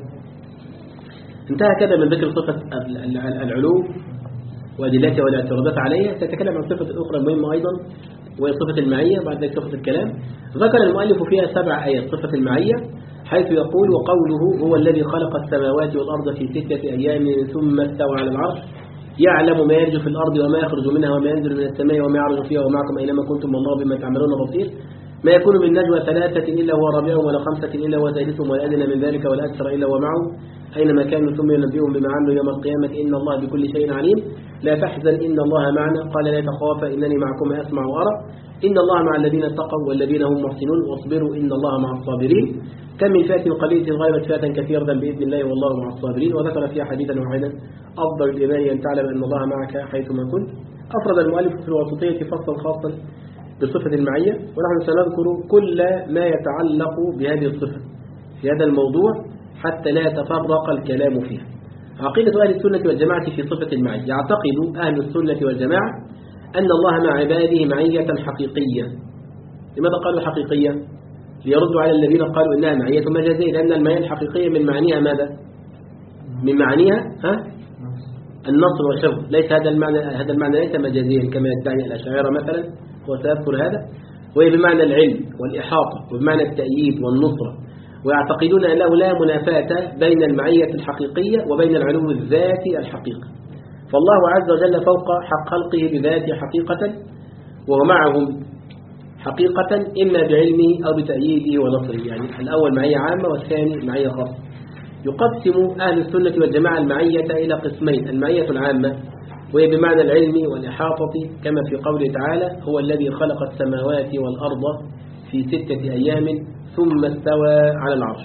انتهى كذا من ذكر صفة العلو وأدلتها والاعتراضات عليها. سيتكلم عن صفة أخرى مهمة أيضا، وهي صفة المعية، بعد ذلك صفة الكلام. ذكر المؤلف فيها سبع آيات صفة المعية، حيث يقول: وقوله هو الذي خلق السماوات والأرض في ستة أيام ثم استوى على العرش يعلم ما يلج في الأرض وما يخرج منها وما ينزل من السماء وما يعرج فيها ومعكم أينما كنتم والله بما تعملون بصير. ما يكون من نجوى ثلاثة إلا هو رابعهم ولا خمسة إلا هو سادسهم ولا أدنى من ذلك ولا أكثر إلا هو معهم أينما كانوا ثم ينبئهم بما عملوا يوم القيامة إن الله بكل شيء عليم. لا تحزن إن الله معنا قال لا تخافا إنني معكم أسمع وأرى إن الله مع الذين اتقوا والذين هم محسنون واصبروا إن الله مع الصابرين. كم من فئة قليلة غلبت فئة كثيرة بإذن الله والله مع الصابرين. وذكر فيها حديثا واحدا: أفضل الإيمان أن تعلم أن الله معك حيثما كنت. أفرد المؤلف في الوسطية فصلا خاصا بصفة المعية، ونحن سنذكر كل ما يتعلق بهذه الصفة في هذا الموضوع حتى لا يتفرق الكلام فيها. عقيدة أهل السنة والجماعة في صفة المعية: يعتقد أهل السنة والجماعة أن الله مع عباده معية حقيقية. لماذا قالوا حقيقية؟ ليردوا على الذين قالوا إنها معية مجازية، لأن المعية الحقيقية من معانيها ماذا؟ من معانيها ها؟ النصر والحفظ. ليس هذا المعنى، هذا المعنى ليس مجازيا كما يدعي الأشاعرة مثلا، وسأذكر هذا. وهي بمعنى العلم والإحاطة وبمعنى التأييد والنصرة، ويعتقدون أنه لا منافاة بين المعية الحقيقية وبين العلو الذاتي الحقيقي. فالله عز وجل فوق حق خلقه بذاته حقيقة، وهو معهم حقيقة إما بعلمه أو بتأييده ونصره. يعني الأول معية عامة والثاني معية خاصة. يقسم أهل السنة والجماعة المعية إلى قسمين: المعية العامة وهي بمعنى العلم والإحاطة كما في قوله تعالى: هو الذي خلق السماوات والأرض في ستة أيام ثم استوى على العرش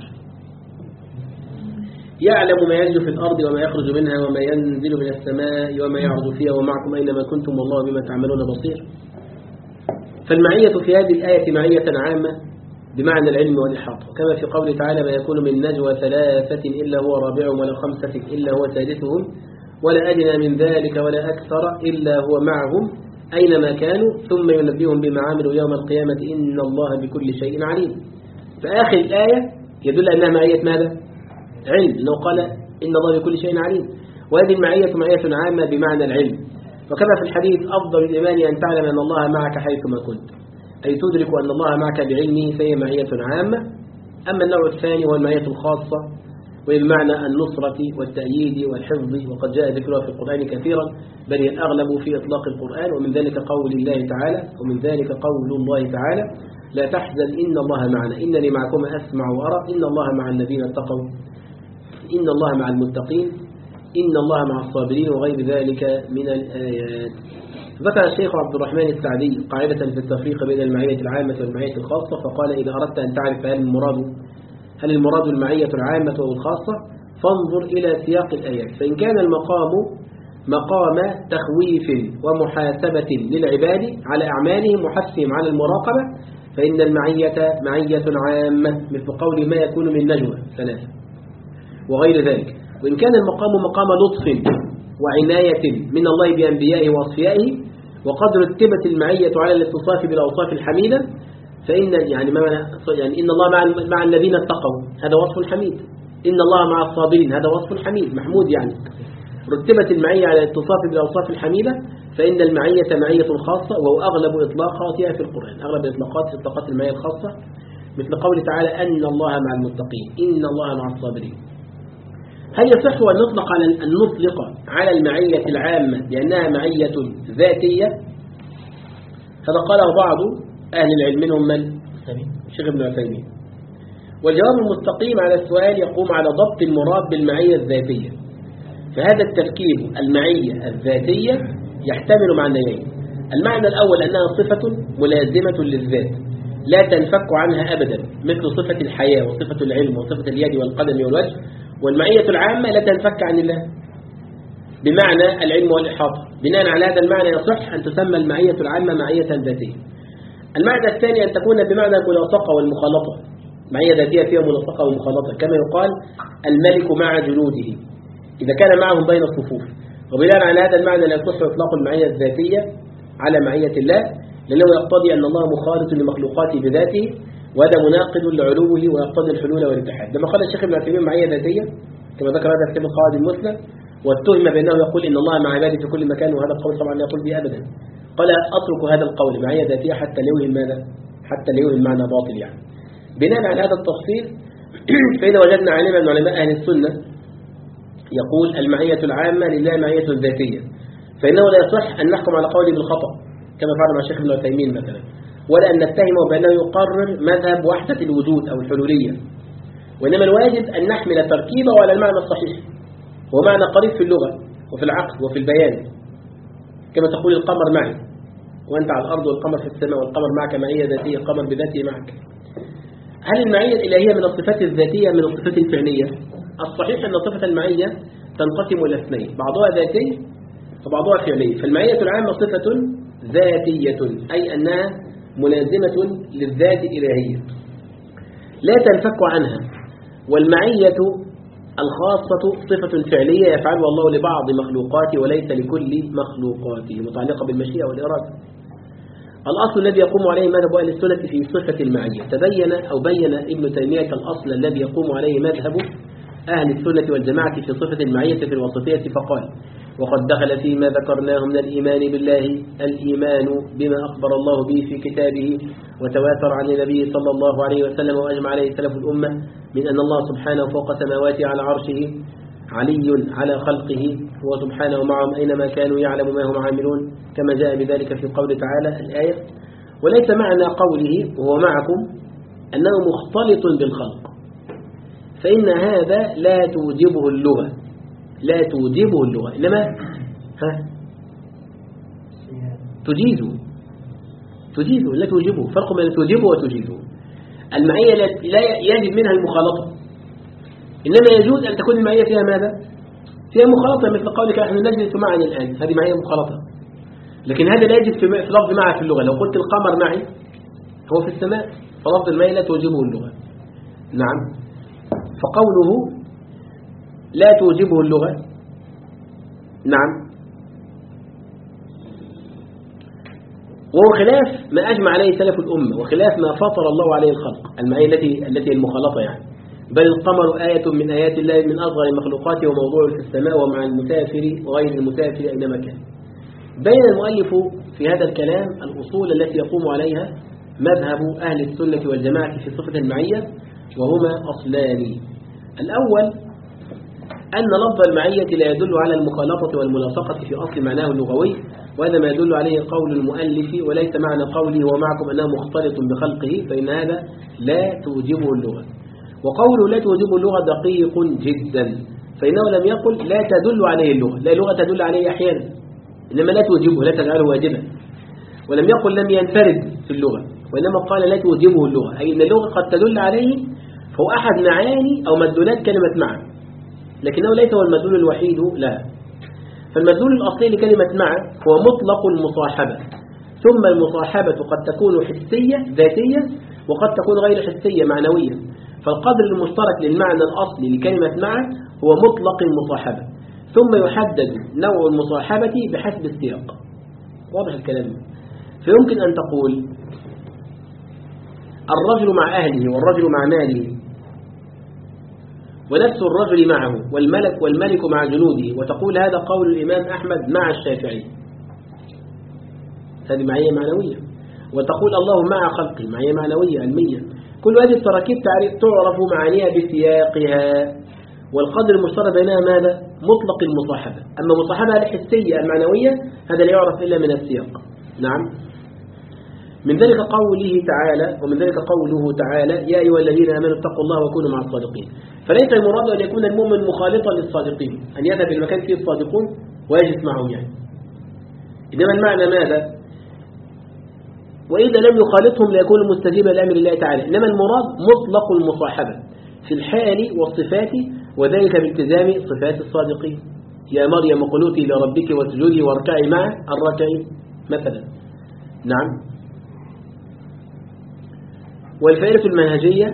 يعلم ما يلج في الأرض وما يخرج منها وما ينزل من السماء وما يعرج فيها ومعكم أينما كنتم والله بما تعملون بصير. فالمعية في هذه الآية معية عامة بمعنى العلم والإحاطة، كما في قوله تعالى: ما يكون من نجوى ثلاثة إلا هو رابعهم ولا خمسة إلا هو سادسهم ولا أدنى من ذلك ولا أكثر إلا هو معهم أينما كانوا ثم ينبئهم بما عملوا يوم القيامة إن الله بكل شيء عليم. فآخر الآية يدل أنها معية ماذا؟ علم، لأنه قال إن الله بكل شيء عليم، وهذه المعية معية عامة بمعنى العلم. وكما في الحديث أفضل الإيمان أن تعلم أن الله معك حيثما كنت، أي تدرك أن الله معك بعلمه، فهي معية عامة. أما النوع الثاني هو المعية الخاصة، وهي بمعنى النصرة والتأييد والحفظ، وقد جاء ذكرها في القرآن كثيرا، بل هي الأغلب في إطلاق القرآن. ومن ذلك قول الله تعالى ومن ذلك قول الله تعالى لا تحزن إن الله معنا إنني معكم أسمع وأرى إن الله مع الذين اتقوا إن الله مع المتقين إن الله مع الصابرين، وغير ذلك من الآيات. ذكر الشيخ عبد الرحمن السعدي قاعدة في التفريق بين المعية العامة والمعية الخاصة، فقال إذا أردت أن تعرف هل المراد هل المراد المعية العامة أو الخاصة فانظر إلى سياق الآيات، فإن كان المقام مقام تخويف ومحاسبة للعباد على أعمالهم وحثهم على المراقبة فإن المعية معية عامة، مثل قول ما يكون من نجوى ثلاثة وغير ذلك. وإن كان المقام مقام لطف وعناية من الله بأنبيائه وأصفيائه وقد رتبت المعية على الاتصاف بالأوصاف الحميدة، فإن يعني ما يعني إن الله مع مع الذين اتقوا، هذا وصف حميد. إن الله مع الصابرين، هذا وصف حميد محمود. يعني رتبت المعية على الاتصاف بالأوصاف الحميدة، فإن المعية معية خاصة، وهو أغلب إطلاقاتها في القرآن. أغلب إطلاقات إطلاقات المعية الخاصة مثل قول تعالى أن الله مع المتقين إن الله مع الصابرين. هل يصح أن نطلق على أن نطلق على المعية العامة لأنها معية ذاتية؟ هذا قاله بعض أهل العلم منهم من؟ الشيخ ابن عثيمين. والجواب المستقيم على السؤال يقوم على ضبط المراد بالمعية الذاتية. فهذا التركيب المعية الذاتية يحتمل معنيين: المعنى الأول أنها صفة ملازمة للذات لا تنفك عنها أبدا، مثل صفة الحياة وصفة العلم وصفة اليد والقدم والوجه. والمعية العامة لا تنفك عن الله بمعنى العلم والإحاطة. بناء على هذا المعنى يصح أن تسمى المعية العامة معية ذاتية. المعنى الثاني أن تكون بمعنى الملاصقة والمخالطة، معية ذاتية فيها ملاصقة ومخالطة، كما يقال الملك مع جنوده إذا كان معهم بين الصفوف. وبناء على هذا المعنى لا يصح إطلاق المعية الذاتية على معية الله، لأنه يقتضي أن الله مخالط لمخلوقاته بذاته، وهذا مناقض لعلوه ويقتضي الحلول والاتحاد. لما قال الشيخ ابن عثيمين معية ذاتية كما ذكر هذا في كتاب القواعد المثلى، واتهم بأنه يقول إن الله مع عباده في كل مكان، وهذا القول طبعا لا يقول به أبدا. قال أترك هذا القول معية ذاتية حتى لا يوهم ماذا؟ حتى لا يوهم معنى باطل. يعني بناء على هذا التفصيل فإذا وجدنا عالما من علماء أهل السنة يقول المعية العامة لله معية ذاتية، فإنه لا يصح أن نحكم على قوله بالخطأ كما فعل مع الشيخ ابن عثيمين مثلا، ولا أن نتهمه بأنه يقرر مذهب وحدة الوجود أو الحلولية، وإنما الواجب أن نحمل تركيبه على المعنى الصحيح، هو معنى قريب في اللغة وفي العقل وفي البيان، كما تقول القمر معي وأنت على الأرض والقمر في السماء، والقمر معك معية ذاتية، القمر بذاته معك. هل المعية الإلهية من الصفات الذاتية من الصفات الفعلية؟ الصحيح أن صفة المعية تنقسم إلى اثنين، بعضها ذاتي وبعضها فعلي. فالمعية العامة صفة ذاتية، أي أنها ملازمة للذات الإلهية لا تنفك عنها. والمعية الخاصة صفة فعلية يفعلها الله لبعض مخلوقاته وليس لكل مخلوقاته، متعلقة بالمشيئة والإرادة. الأصل الذي يقوم عليه مذهب أهل السنة في صفة المعية تبين أو بين ابن تيمية الأصل الذي يقوم عليه مذهب أهل السنة والجماعة في صفة المعية في الوسطية، فقال: وقد دخل فيما ذكرناه من الإيمان بالله الإيمان بما أخبر الله به في كتابه وتواتر عن النبي صلى الله عليه وسلم وأجمع عليه سلف الأمة من أن الله سبحانه فوق سماواته على عرشه علي على خلقه، هو سبحانه معهم أينما كانوا يعلم ما هم عاملون، كما جاء بذلك في قول تعالى الآية. وليس معنى قوله وهو معكم أنه مختلط بالخلق، فإن هذا لا توجبه اللغة لا توجبه اللغة إنما ها تجيزه تجيزه لا توجبه. فرق بين توجبه وتجيزه. المعية لا يجب منها المخالطة، إنما يجوز أن تكون المعية فيها ماذا؟ فيها مخالطة، مثل قولك نحن نجلس معا الآن، هذه معية مخالطة. لكن هذا لا يجب في لفظ معه في اللغة. لو قلت القمر معي هو في السماء، فلفظ المعية لا توجبه اللغة. نعم. فقوله لا توجبه اللغة نعم وهو خلاف ما أجمع عليه سلف الأمة وخلاف ما فطر الله عليه الخلق، المعية التي التي المخالطة يعني. بل القمر آية من آيات الله من أصغر المخلوقات وموضوع في السماء ومع المسافر وغير المسافر أينما كان. بين المؤلف في هذا الكلام الأصول التي يقوم عليها مذهب أهل السنة والجماعة في صفة المعية، وهما أصلان. الأول أن لفظ المعية لا يدل على المخالطة والملاصقة في أصل معناه اللغوي، وهذا ما يدل عليه قول المؤلف، وليس معنى قوله ومعكم أنه مختلط بخلقه، فإن هذا لا توجبه اللغة. وقوله لا توجبه اللغة دقيق جدا، فإنه لم يقل لا تدل عليه اللغة، لا اللغة تدل عليه أحيانا، إنما لا توجبه، لا تجعله واجبا. ولم يقل لم ينفرد في اللغة، وإنما قال لا توجبه اللغة، أي أن اللغة قد تدل عليه، فهو أحد معاني أو مدلولات كلمة مع، لكنه ليس هو المدلول الوحيد لها. فالمدلول الأصلي لكلمة مع هو مطلق المصاحبة، ثم المصاحبة قد تكون حسية ذاتية وقد تكون غير حسية معنوية. فالقدر المشترك للمعنى الأصلي لكلمة مع هو مطلق المصاحبة، ثم يحدد نوع المصاحبة بحسب السياق. واضح الكلام؟ فيمكن أن تقول الرجل مع أهله والرجل مع ماله، ونفس الرجل معه، والملك والملك مع جنوده، وتقول هذا قول الإمام أحمد مع الشافعي، هذه معية معنوية. وتقول الله مع خلقه، معية معنوية علمية. كل هذه التراكيب تعرف معانيها بسياقها، والقدر المشترك بينها ماذا؟ مطلق المصاحبة. أما مصاحبة الحسية المعنوية هذا لا يعرف إلا من السياق. نعم. من ذلك قوله تعالى، ومن ذلك قوله تعالى يا أيها الذين آمنوا اتقوا الله وكونوا مع الصادقين. فليس المراد أن يكون المؤمن مخالطا للصادقين، أن يذهب إلى مكان فيه الصادقون ويجلس معهم يعني. إنما المعنى ماذا؟ وإذا لم يخالطهم ليكون مستجيبا لأمر الله تعالى. إنما المراد مطلق المصاحبة في الحال والصفات، وذلك بالتزام صفات الصادقين. يا مريم قنوتي لربك واسجدي واركعي مع الراكعين مثلا. نعم. والفائدة المنهجية،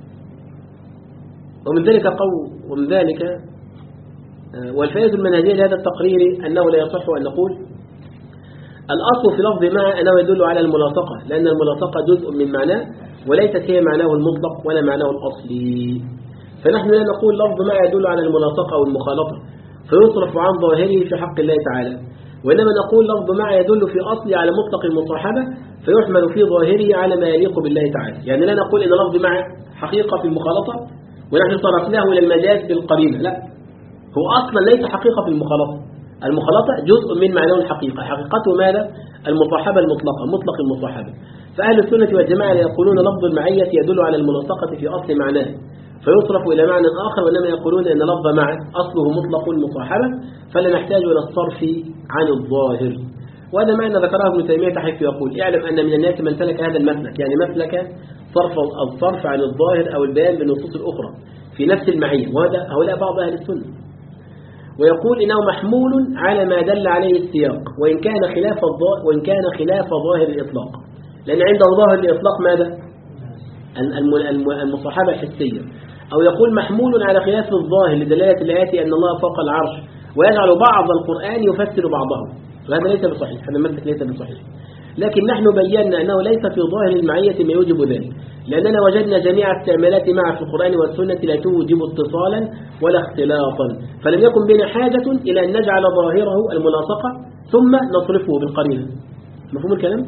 ومن ذلك قول ومن ذلك والفائدة المنهجية لهذا التقرير أنه لا يصح أن نقول الأصل في لفظ مع أنه يدل على الملاصقة، لأن الملاصقة جزء من معناه وليست هي معناه المطلق ولا معناه الأصلي. فنحن لا نقول لفظ مع يدل على الملاصقة والمخالطة فيصرف عن ظاهره في حق الله تعالى، وإنما نقول لفظ مع يدل في أصله على مطلق المصاحبة فيحمل في ظاهره على ما يليق بالله تعالى. يعني لا نقول إن لفظ مع حقيقة في المخالطة ونحن صرفناه إلى المجاز بالقرينة، لا، هو أصلا ليس حقيقة في المخالطة. المخالطة جزء من معناه الحقيقة، حقيقته ماذا؟ المصاحبة المطلقة، مطلق المصاحبة. فأهل السنة والجماعة يقولون لفظ المعية يدل على الملاصقة في أصل معناه فيصرف إلى معنى آخر، وإنما يقولون أن لفظ مع أصله مطلق المصاحبة فلا نحتاج إلى الصرف عن الظاهر. وهذا معنى ذكره ابن تيمية حيث يقول اعلم أن من الناس من سلك هذا المسلك، يعني مسلك صرف الصرف عن الظاهر أو البيان بالنصوص الأخرى في نفس المعية، وهذا هؤلاء بعض أهل السنة. ويقول إنه محمول على ما دل عليه السياق وإن كان خلاف الظاهر وإن كان خلاف ظاهر الإطلاق، لأن عنده ظاهر الإطلاق ماذا؟ المصاحبة الحسية. أو يقول محمول على خلاف الظاهر لدلالة الآيات أن الله فوق العرش ويجعل بعض القرآن يفسر بعضه، وهذا ليس بصحيح، هذا المسلك ليس بصحيح. لكن نحن بينا أنه ليس في ظاهر المعية ما يوجب ذلك، لأننا وجدنا جميع استعمالات مع في القرآن والسنة لا توجب اتصالا ولا اختلاطا، فلم يكن بنا حاجة إلى أن نجعل ظاهره الملاصقة ثم نصرفه بالقرينة. مفهوم الكلام؟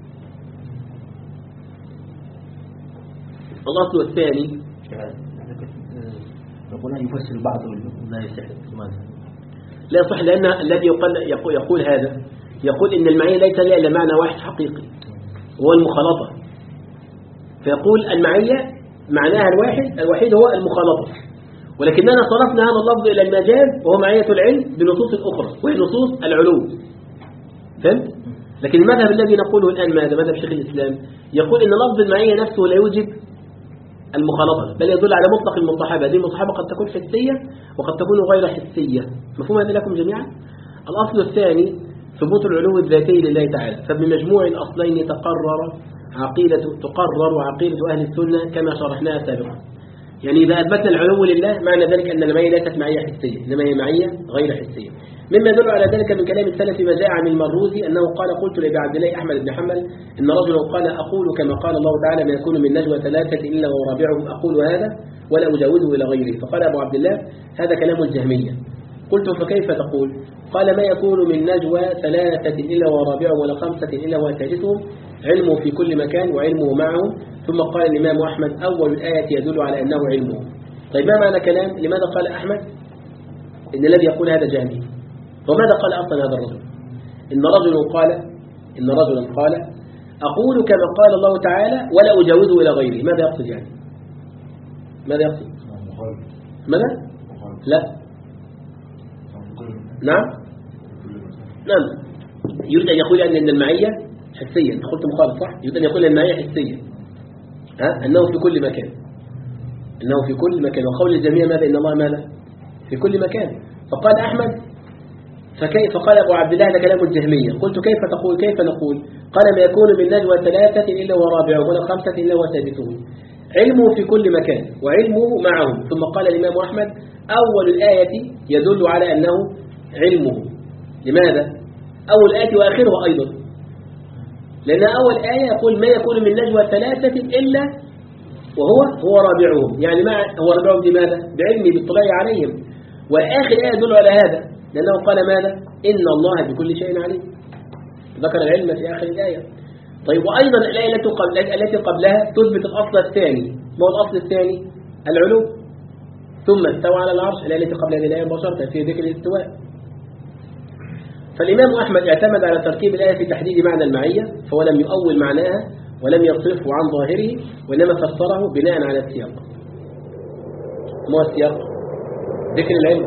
الأصل الثاني ربنا يفسر بعضه لا يصح. لا يصح، لأن الذي يقول, يقول هذا يقول إن المعية ليس لها إلا معنى واحد حقيقي هو المخالطة، فيقول المعية معناها الواحد الوحيد هو المخالطة، ولكننا صرفنا هذا اللفظ إلى المجاز وهو معية العلم بنصوص أخرى وهي نصوص العلو. فهمت؟ لكن المذهب الذي نقوله الآن ماذا؟ مذهب شيخ الإسلام يقول إن لفظ المعية نفسه لا يوجب المخالطة بل يدل على مطلق المصاحبة. هذه المصاحبة قد تكون حسية وقد تكون غير حسية. مفهوم هذا لكم جميعا؟ الأصل الثاني ثبوت العلو الذاتي لله تعالى. فبمجموع الأصلين تقرر عقيدة تقرر عقيدة أهل السنة كما شرحناها سابقا. يعني إذا أثبتنا العلو لله معنى ذلك أن المعية ليست معية حسية إنما هي معية غير حسية. مما يدل على ذلك من كلام السلف ما جاء عن المروزي أنه قال قلت لأبي عبد الله أحمد بن حنبل إن رجلا قال أقول كما قال الله تعالى ما يكون من نجوى ثلاثة إلا ورابعهم أقول هذا ولا أجاوزه إلى غيره. فقال أبو عبد الله هذا كلام الجهمية. قلت فكيف تقول؟ قال ما يكون من نجوى ثلاثة إلا ورابعهم ولا خمسة إلا هو ثالثهم علمه في كل مكان وعلمه معهم. ثم قال الإمام أحمد أول الآية يدل على أنه علمه. طيب ما معنى كلام؟ لماذا قال أحمد إن الذي يقول هذا جهمي؟ وماذا قال أصلا هذا الرجل؟ إن رجلا قال إن رجلا قال أقول كما قال الله تعالى ولا أجاوزه إلى غيره. ماذا يقصد يعني؟ ماذا يقصد؟ ماذا؟ لا نعم نعم يريد أن يقول أن المعية حسية. أنت قلت مخالف صح؟ يريد أن يقول أن المعية حسية، ها؟ أنه في كل مكان، أنه في كل مكان. وقول الجميع ماذا؟ إن الله ماذا؟ في كل مكان. فقال أحمد فكيف؟ فقال أبو عبد الله هذا كلام الجهمية. قلت كيف تقول؟ كيف نقول؟ قال ما يكون من نجوى ثلاثة إلا ورابعه ولا خمسة إلا وسادسه علمه في كل مكان وعلمه معهم. ثم قال الإمام أحمد أول الآية يدل على أنه علمه. لماذا؟ أول آية وآخرها أيضا، لأن أول آية يقول ما يكون من نجوى ثلاثة إلا وهو هو رابعهم، يعني مع هو رابعهم بماذا؟ بعلمي باطلاعي عليهم. وآخر آية يدل على هذا لأنه قال ماذا؟ إن الله بكل شيء عليم. ذكر العلم في آخر الآية. طيب وأيضا الآية التي قبل التي قبلها تثبت الأصل الثاني. ما هو الأصل الثاني؟ العلو. ثم استوى على العرش. الآية التي قبل هذه الآية مباشرة في ذكر الاستواء. فالإمام أحمد اعتمد على تركيب الآية في تحديد معنى المعية، فهو لم يؤول معناها ولم يصرفه عن ظاهره وإنما فسره بناء على السياق. ما هو السياق؟ ذكر العلم.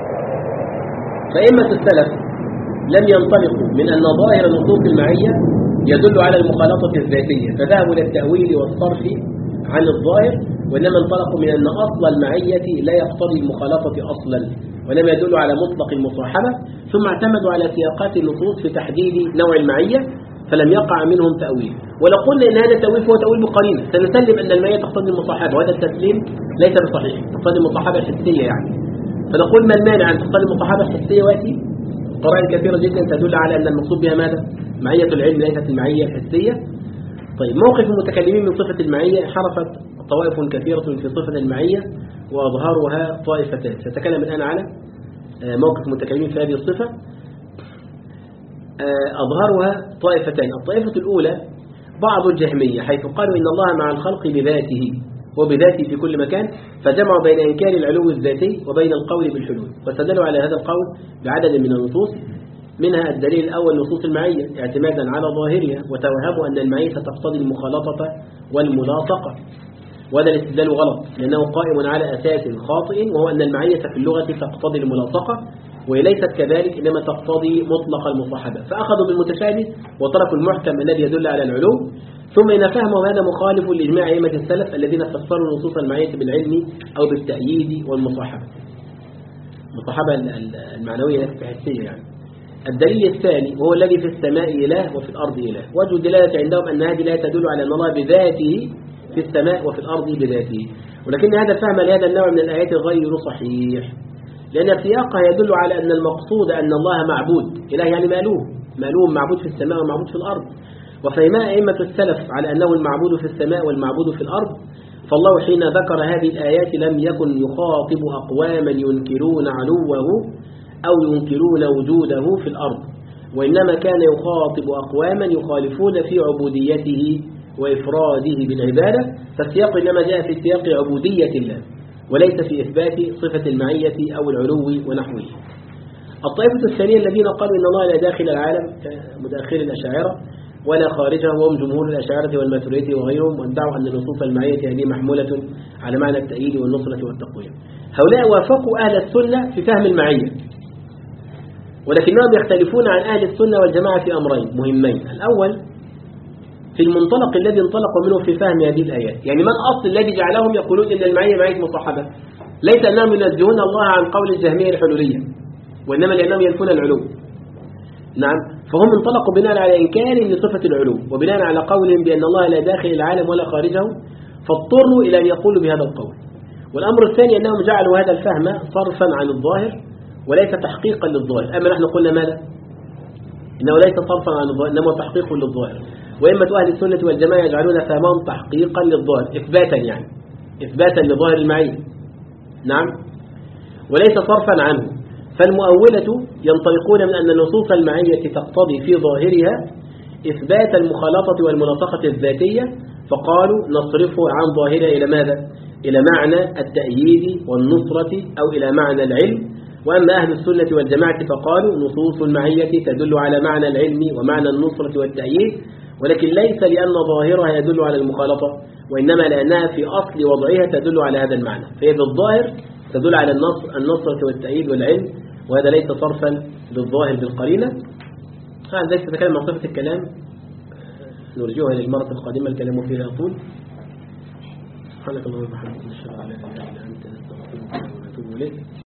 فإمة السلف لم ينطلقوا من أن ظاهر نصوص المعية يدل على المخالطة الذاتية فذهبوا إلى التأويل والصرف عن الظاهر، وإنما انطلقوا من أن أصل المعية لا يقتضي المخالطة أصلا وإنما يدل على مطلق المصاحبة. ثم اعتمدوا على سياقات النصوص في تحديد نوع المعية فلم يقع منهم تأويل. ولو قلنا إن هذا التأويل فهو تأويل بقرينة سنسلم أن المعية تقتضي المصاحبة، وهذا التسليم ليس بصحيح، تقتضي المصاحبة الحسية يعني. فنقول ما المانع أن تقتضي المصاحبة الحسية واتي قرائن كثيرة جدا تدل على أن المقصود بها ماذا؟ معية العلم ليست المعية الحسية. طيب موقف المتكلمين من صفة المعية انحرفت طوائف كثيرة في صفة المعية وأظهرها طائفتان. سأتكلم الآن على موقف المتكلمين في هذه الصفة. أظهرها طائفتان. الطائفة الأولى بعض الجهمية حيث قالوا إن الله مع الخلق بذاته وبذاته في كل مكان، فجمعوا بين إنكار العلو الذاتي وبين القول بالحلول، واستدلوا على هذا القول بعدد من النصوص، منها الدليل الأول نصوص المعية اعتمادا على ظاهرها، وتوهموا أن المعية تقتضي المخالطة والملاصقة، وهذا الاستدلال غلط لأنه قائم على أساس خاطئ، وهو أن المعية في اللغة تقتضي الملاصقة وهي ليست كذلك، إنما تقتضي مطلق المصاحبة. فأخذوا بالمتشابه وتركوا المحكم الذي يدل على العلو. ثم إن فهموا هذا مخالف لإجماع أئمة السلف الذين فسروا نصوص المعية بالعلم أو بالتأييد والمصاحبة، المصاحبة المعنوية الحسية يعني. الدليل الثاني وهو الذي في السماء إله وفي الأرض إله. وجه الدلالة عندهم أن هذه لا تدل على أن الله بذاته في السماء وفي الأرض بذاته، ولكن هذا الفهم لهذا النوع من الآيات غير صحيح، لأن سياقها يدل على أن المقصود أن الله معبود، إله يعني مألوه، مألوه معبود في السماء ومعبود في الأرض. وفهمها أئمة السلف على أنه المعبود في السماء والمعبود في الأرض، فالله حين ذكر هذه الآيات لم يكن يخاطب أقواما ينكرون علوه أو ينكرون وجوده في الأرض، وإنما كان يخاطب أقواما يخالفون في عبوديته وإفراده بالعبادة، فالسياق إنما جاء في سياق عبودية الله وليس في إثبات صفة المعية أو العلو ونحوه. الطائفة الثانية الذين قالوا إن الله لا داخل العالم كمتأخر الأشاعرة ولا خارجه، وهم جمهور الأشاعرة والماتريدية وغيرهم، وادعوا أن نصوص المعية هذه محمولة على معنى التأييد والنصرة والتقوية. هؤلاء وافقوا أهل السنة في فهم المعية، ولكنهم يختلفون عن أهل السنة والجماعة في أمرين مهمين. الأول في المنطلق الذي انطلقوا منه في فهم هذه الآيات، يعني ما الأصل الذي جعلهم يقولون إن المعية معية مصاحبة؟ ليس أنهم ينزهون الله عن قول الجهمية الحلولية، وإنما لأنهم ينفون العلو. نعم، فهم انطلقوا بناء على إنكار لصفة العلو وبناء على قولهم بأن الله لا داخل العالم ولا خارجه، فاضطروا إلى أن يقولوا بهذا القول. والأمر الثاني أنهم جعلوا هذا الفهم صرفا عن الظاهر وليس تحقيقا للظاهر. أما نحن قلنا ماذا؟ إنه ليس صرفا عن الظاهر، إنما تحقيق للظاهر. وإما أهل السنة والجماعة يجعلون فهمهم تحقيقا للظاهر، إثباتا يعني إثباتا لظاهر المعية. نعم، وليس صرفا عنه. فالمؤولة ينطلقون من أن نصوص المعية تقتضي في ظاهرها إثبات المخالطة والملاصقة الذاتية، فقالوا نصرفه عن ظاهرها إلى ماذا؟ إلى معنى التأييد والنصرة أو إلى معنى العلم. وأما أهل السنة والجماعة فقالوا نصوص المعية تدل على معنى العلم ومعنى النصرة والتأييد، ولكن ليس لأن ظاهرها يدل على المخالطة، وإنما لأنها في أصل وضعها تدل على هذا المعنى، فهي بالظاهر تدل على النصر النصرة والتأييد والعلم، وهذا ليس صرفا للظاهر بالقرينة. هذا ذلك تتكلم عن صفة الكلام، نرجوها للمرة القادمة، الكلام فيها يطول. سبحانك اللهم وبحمدك، نشهد أن لا إله إلا أنت، نستغفرك ونتوب إليك.